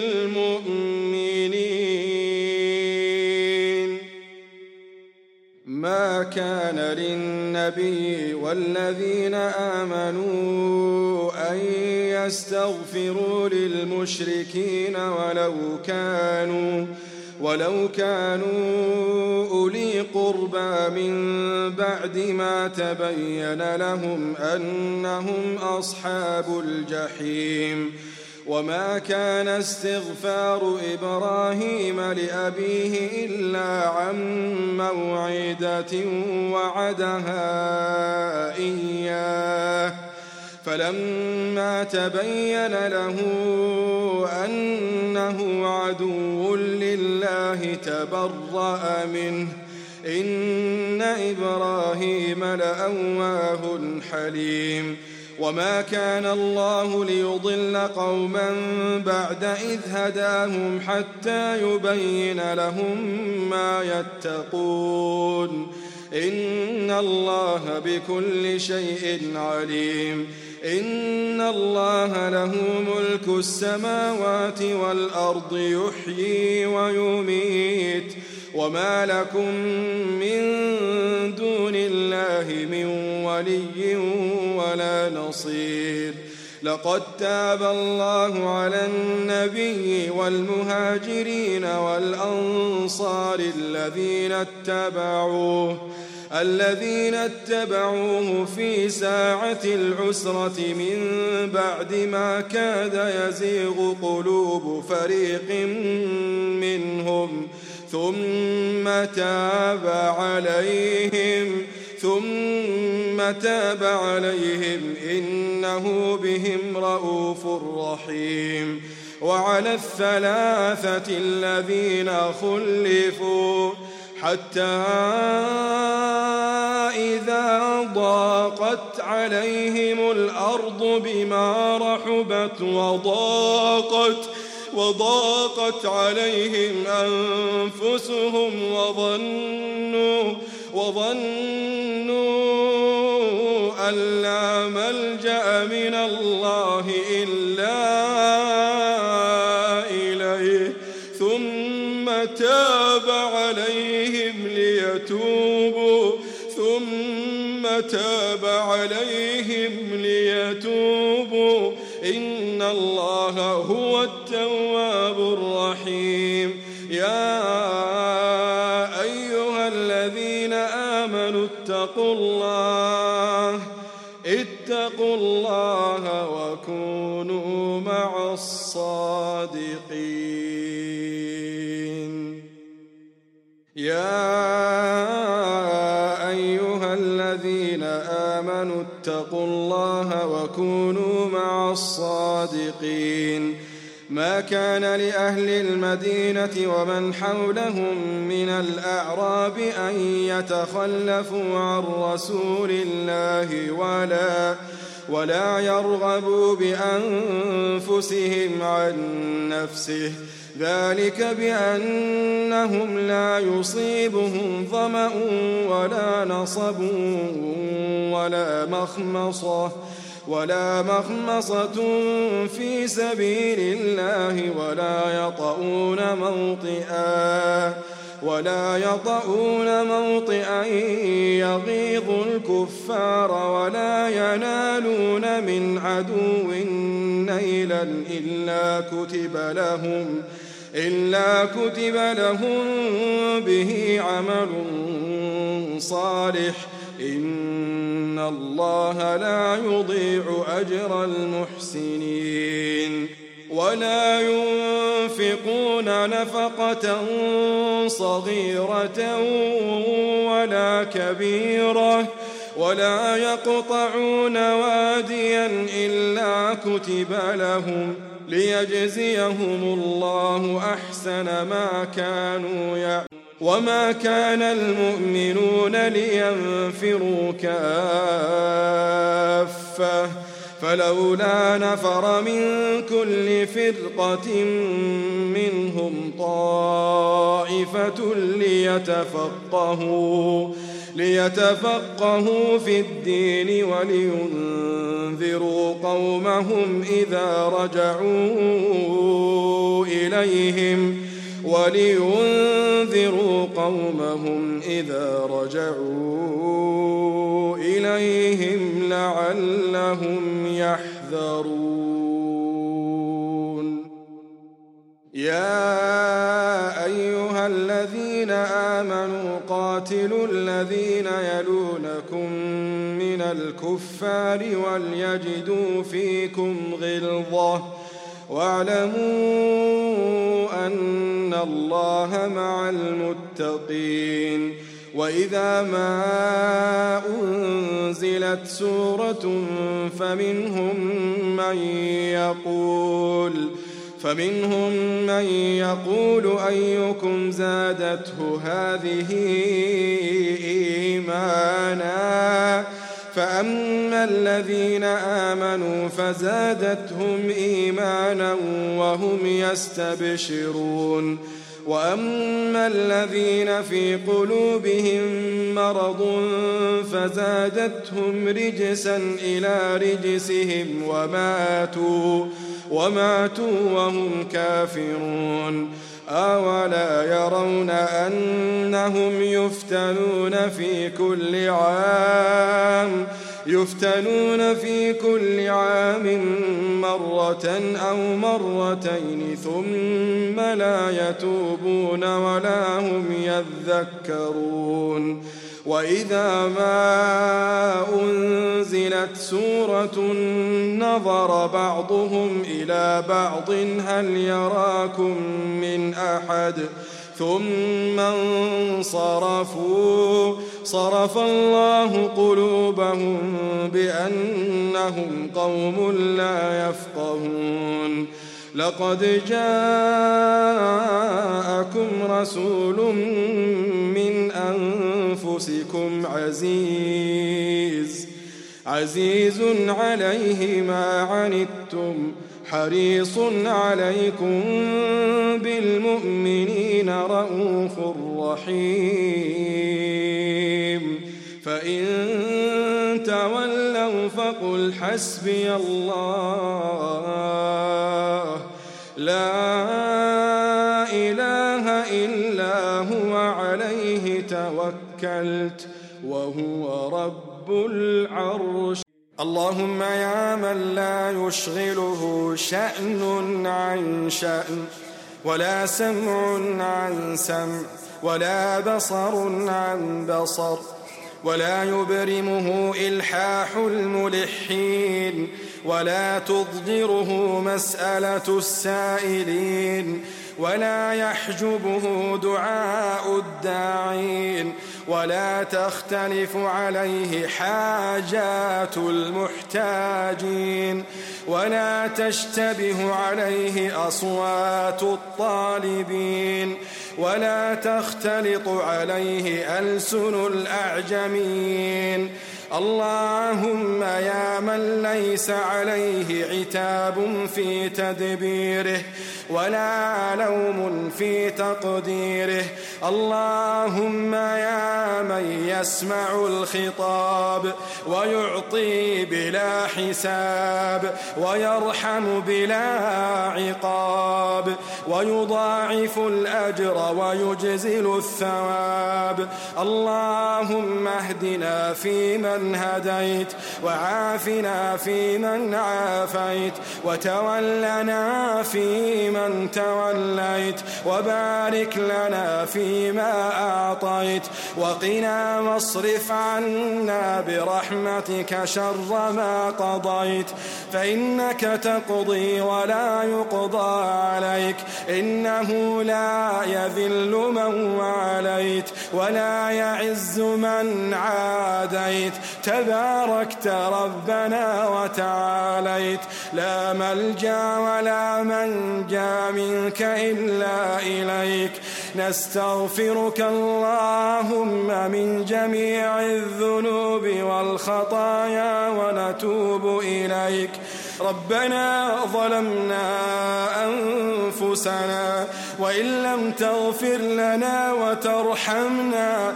المؤمنين. ما كان للنبي والذين آمنوا أن يستغفروا للمشركين ولو كانوا ولو كانوا أولي قربى من بعد ما تبين لهم أنهم أصحاب الجحيم. وما كان استغفار إبراهيم لأبيه إلا عن موعدة وعدها إياه فلما تبين له أنه عدو لله تبرأ منه إن إبراهيم لأواه حليم. وما كان الله ليضل قوما بعد إذ هداهم حتى يبين لهم ما يتقون إن الله بكل شيء عليم. إن الله له ملك السماوات والأرض يحيي ويميت وما لكم من دون الله من ولي ولا نصير. لقد تاب الله على النبي والمهاجرين والأنصار الذين اتبعوه الذين اتبعوه في ساعة العسرة من بعد ما كاد يزيغ قلوب فريق منهم ثم تاب عليهم ثم تاب عليهم إنه بهم رؤوف رحيم. وعلى الثلاثة الذين خلفوا حتى إذا ضاقت عليهم الأرض بما رحبت وضاقت وضاقت عليهم أنفسهم وظنوا وظنوا أن لا ملجأ من الله إلا إليه ثم تاب عليهم ليتوبوا ثم تاب عليهم ليتوبوا إن الله هو التواب الرحيم. يا أيها الذين آمنوا اتقوا الله اتقوا الله وكونوا مع الصادقين. يا أيها الذين آمنوا اتقوا الله وكونوا مع الصادقين. ما كان لأهل المدينة ومن حولهم من الأعراب أن يتخلفوا عن رسول الله ولا ولا يرغبوا بأنفسهم عن نفسه ذلك بأنهم لا يصيبهم ظمأ ولا نصب ولا مخمصة ولا مخمصة في سبيل الله ولا يطؤون موطئا ولا يطؤون موطئا يغيظ الكفار ولا ينالون من عدو نيلا إلا كتب لهم إلا كتب لهم به عمل صالح إن الله لا يضيع أجر المحسنين ولا ينفقون نفقة صغيرة ولا كبيرة ولا يقطعون واديا إلا كتب لهم ليجزيهم الله أحسن ما كانوا يعملون وما كان المؤمنون لينفروا كافة فلولا نفر من كل فرقة منهم طائفة ليتفقهوا ليتفقهوا في الدين ولينذروا قومهم إذا رجعوا إليهم ولينذروا قومهم إذا رجعوا إليهم لعلهم يحذرون يا أيها الذين آمنوا قاتلوا الذين يلونكم من الكفار وليجدوا فيكم غلظة واعلموا أن الله مع المتقين وإذا ما أنزلت سورة فمنهم من يقول فمنهم من يقول أيكم زادته هذه إيمانا فأما الذين آمنوا فزادتهم إيمانا وهم يستبشرون وأما الذين في قلوبهم مرض فزادتهم رجسا إلى رجسهم وماتوا وماتوا وهم كافرون أولا يرون أنهم يفتنون في كل عام يفتنون في كل عام مرة أو مرتين ثم لا يتوبون ولا هم يذكرون وإذا ما أنزلت سورة نظر بعضهم إلى بعض هل يراكم من أحد ثم انصرفوا صرف الله قلوبهم بأنهم قوم لا يفقهون لقد جاءكم رسول من أنفسكم عزيز عزيز عليه ما عنتم حريص عليكم بالمؤمنين رؤوف رحيم فإن تولوا فقل حسبي الله لا إله إلا هو عليه توكلت وهو رب العرش. اللهم يا من لا يشغله شأن عن شأن ولا سمع عن سمع ولا بصر عن بصر ولا يبرمه إلحاح الملحين ولا تضجره مسألة السائلين ولا يحجبه دعاء الداعين ولا تختلف عليه حاجات المحتاجين ولا تشتبه عليه أصوات الطالبين ولا تختلط عليه ألسن الأعجمين. اللهم يا من ليس عليه عتاب في تدبيره ولا لوم في تقديره، اللهم يا من يسمع الخطاب ويعطي بلا حساب ويرحم بلا عقاب ويضاعف الأجر ويجزل الثواب، اللهم اهدنا فيمن هديت وعافنا فيمن عافيت وتولنا فيمن توليت وبارك لنا فيما أعطيت وقنا واصرف عنا برحمتك شر ما قضيت، فإنك تقضي ولا يقضى عليك، إنه لا يذل من واليت ولا يعز من عاديت، تباركت ربنا وتعاليت، لا ملجأ ولا منجا منك إلا إليك، نستغفرك اللهم من جميع الذنوب والخطايا ونتوب إليك. ربنا ظلمنا أنفسنا وإن لم تغفر لنا وترحمنا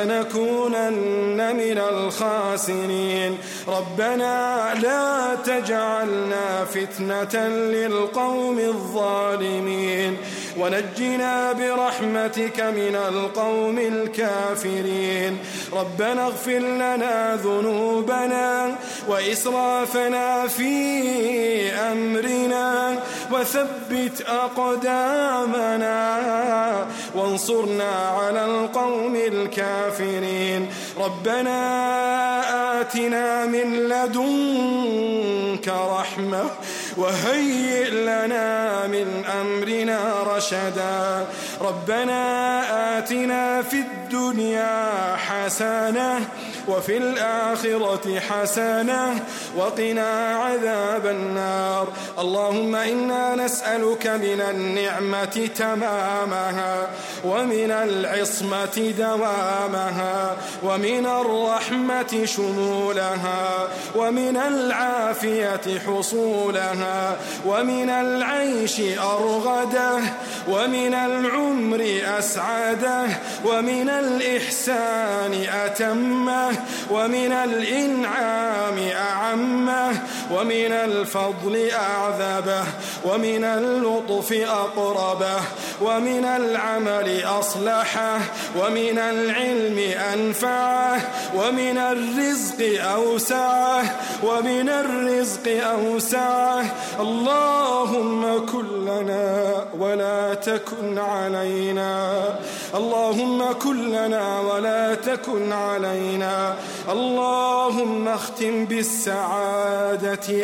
لنكونن من الخاسرين، ربنا لا تجعلنا فتنة للقوم الظالمين ونجنا برحمتك من القوم الكافرين، ربنا اغفر لنا ذنوبنا وإسرافنا في أمرنا وثبت أقدامنا وانصرنا على القوم الكافرين، ربنا آتنا من لدنك رحمة وهيئ لنا من أمرنا رشدا، ربنا آتنا في الدنيا حسنة وفي الآخرة حسنة وقنا عذاب النار، اللهم إنا نسألك من النعمة تمامها ومن العصمة دوامها ومن الرحمة شمولها ومن العافية حصولها ومن العيش أرغده ومن العمر أسعده ومن الإحسان أتمه ومن الإنعام أعمه ومن الفضل أعذبه ومن اللطف أقربه ومن العمل أصلحه ومن العلم أنفعه ومن الرزق أوسعه ومن الرزق أوسعه، اللهم كن لنا ولا تكن علينا، اللهم كن لنا ولا تكن علينا، اللهم اختم بالسعادة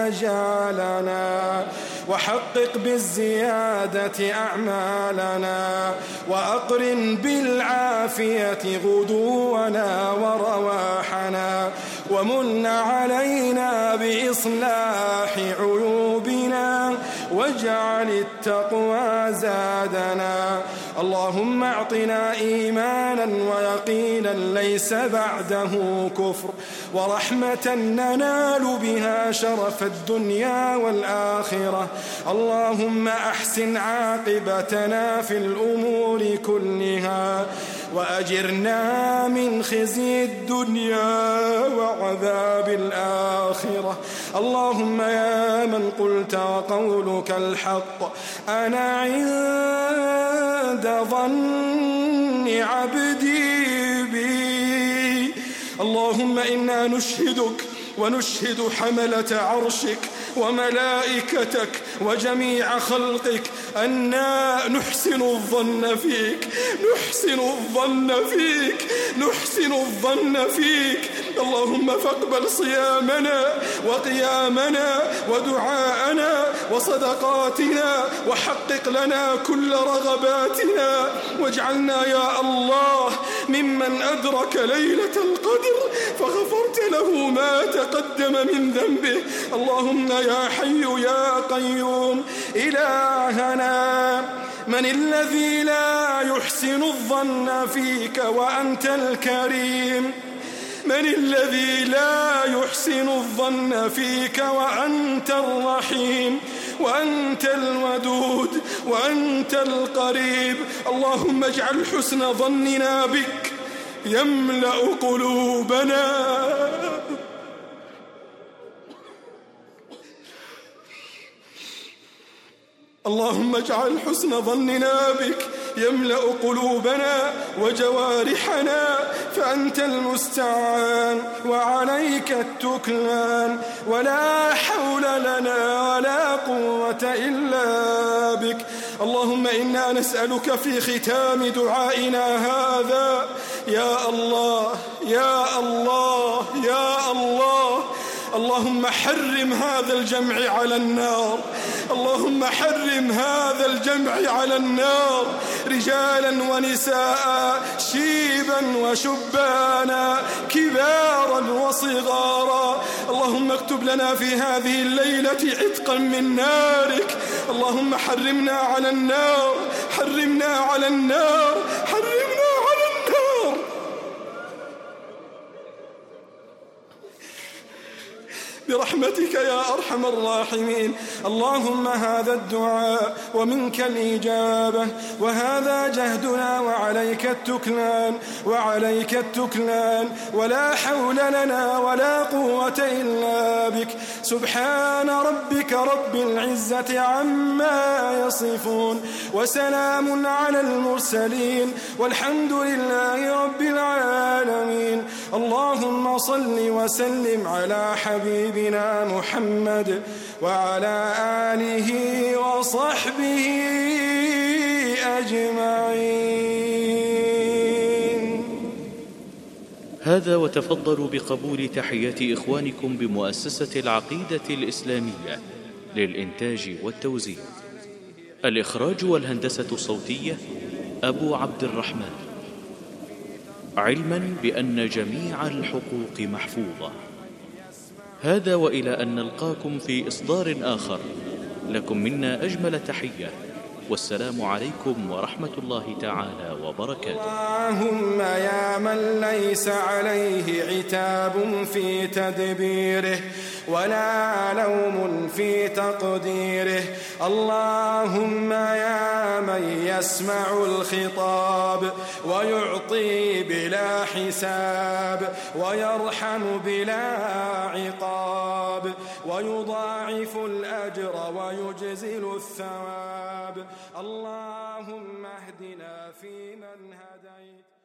آجالنا وحقق بالزيادة أعمالنا وأقرن بالعافية غدونا ورواحنا ومن علينا بإصلاح عيوبنا واجعل التقوى زادنا، اللهم اعطنا إيمانا ويقينا ليس بعده كفر ورحمة ننال بها شرف الدنيا والآخرة، اللهم أحسن عاقبتنا في الأمور كلها وأجرنا من خزي الدنيا وعذاب الآخرة، اللهم يا من قلت وقولك الحق أنا عند ظن عبدي بي، اللهم إنا نشهدك ونشهد حملة عرشك وملائكتك وجميع خلقك أننا نحسن الظن فيك نحسن الظن فيك نحسن الظن فيك، اللهم فاقبل صيامنا وقيامنا ودعاءنا وصدقاتنا وحقق لنا كل رغباتنا واجعلنا يا الله ممن أدرك ليلة القدر فغفرت له ما تقدم من ذنبه، اللهم يا حي يا قيوم إلهنا من الذي لا يحسن الظن فيك وأنت الكريم، من الذي لا يحسن الظن فيك وأنت الرحيم وأنت الودود وأنت القريب. اللهم اجعل حسن ظننا بك يملأ قلوبنا. اللهم اجعل حسن ظننا بك يملأ قلوبنا وجوارحنا، فأنت المستعان وعليك التكلان، ولا حول لنا ولا قوة إلا بك. اللهم إنا نسألك في ختام دعائنا هذا يا الله يا الله يا الله، اللهم حرم هذا الجمع على النار، اللهم حرم هذا الجمع على النار، رجالا ونساء، شيبا وشبانا، كبارا وصغارا. اللهم اكتب لنا في هذه الليلة عتقا من نارك. اللهم حرمنا على النار، حرمنا على النار، حرمنا على النار. برحمتك يا أرحم الراحمين. اللهم هذا الدعاء ومنك الإجابة، وهذا جهدنا وعليك التكلان وعليك التكلان، ولا حول لنا ولا قوة إلا بك. سبحان ربك رب العزة عما يصفون، وسلام على المرسلين، والحمد لله رب العالمين. اللهم صل وسلم على حبيبنا محمد وعلى آله وصحبه أجمعين. هذا وتفضلوا بقبول تحيات إخوانكم بمؤسسة العقيدة الإسلامية للإنتاج والتوزيع. الإخراج والهندسة الصوتية أبو عبد الرحمن، علما بأن جميع الحقوق محفوظة. هذا وإلى أن نلقاكم في إصدار آخر، لكم منا أجمل تحية، والسلام عليكم ورحمة الله تعالى وبركاته. اللهم يا من ليس عليه عتاب في تدبيره ولا لوم في تقديره، اللهم يا من يسمع الخطاب ويعطي بلا حساب ويرحم بلا عقاب ويضاعف الأجر ويجزل الثواب. اللهم اهدنا فيمن هديت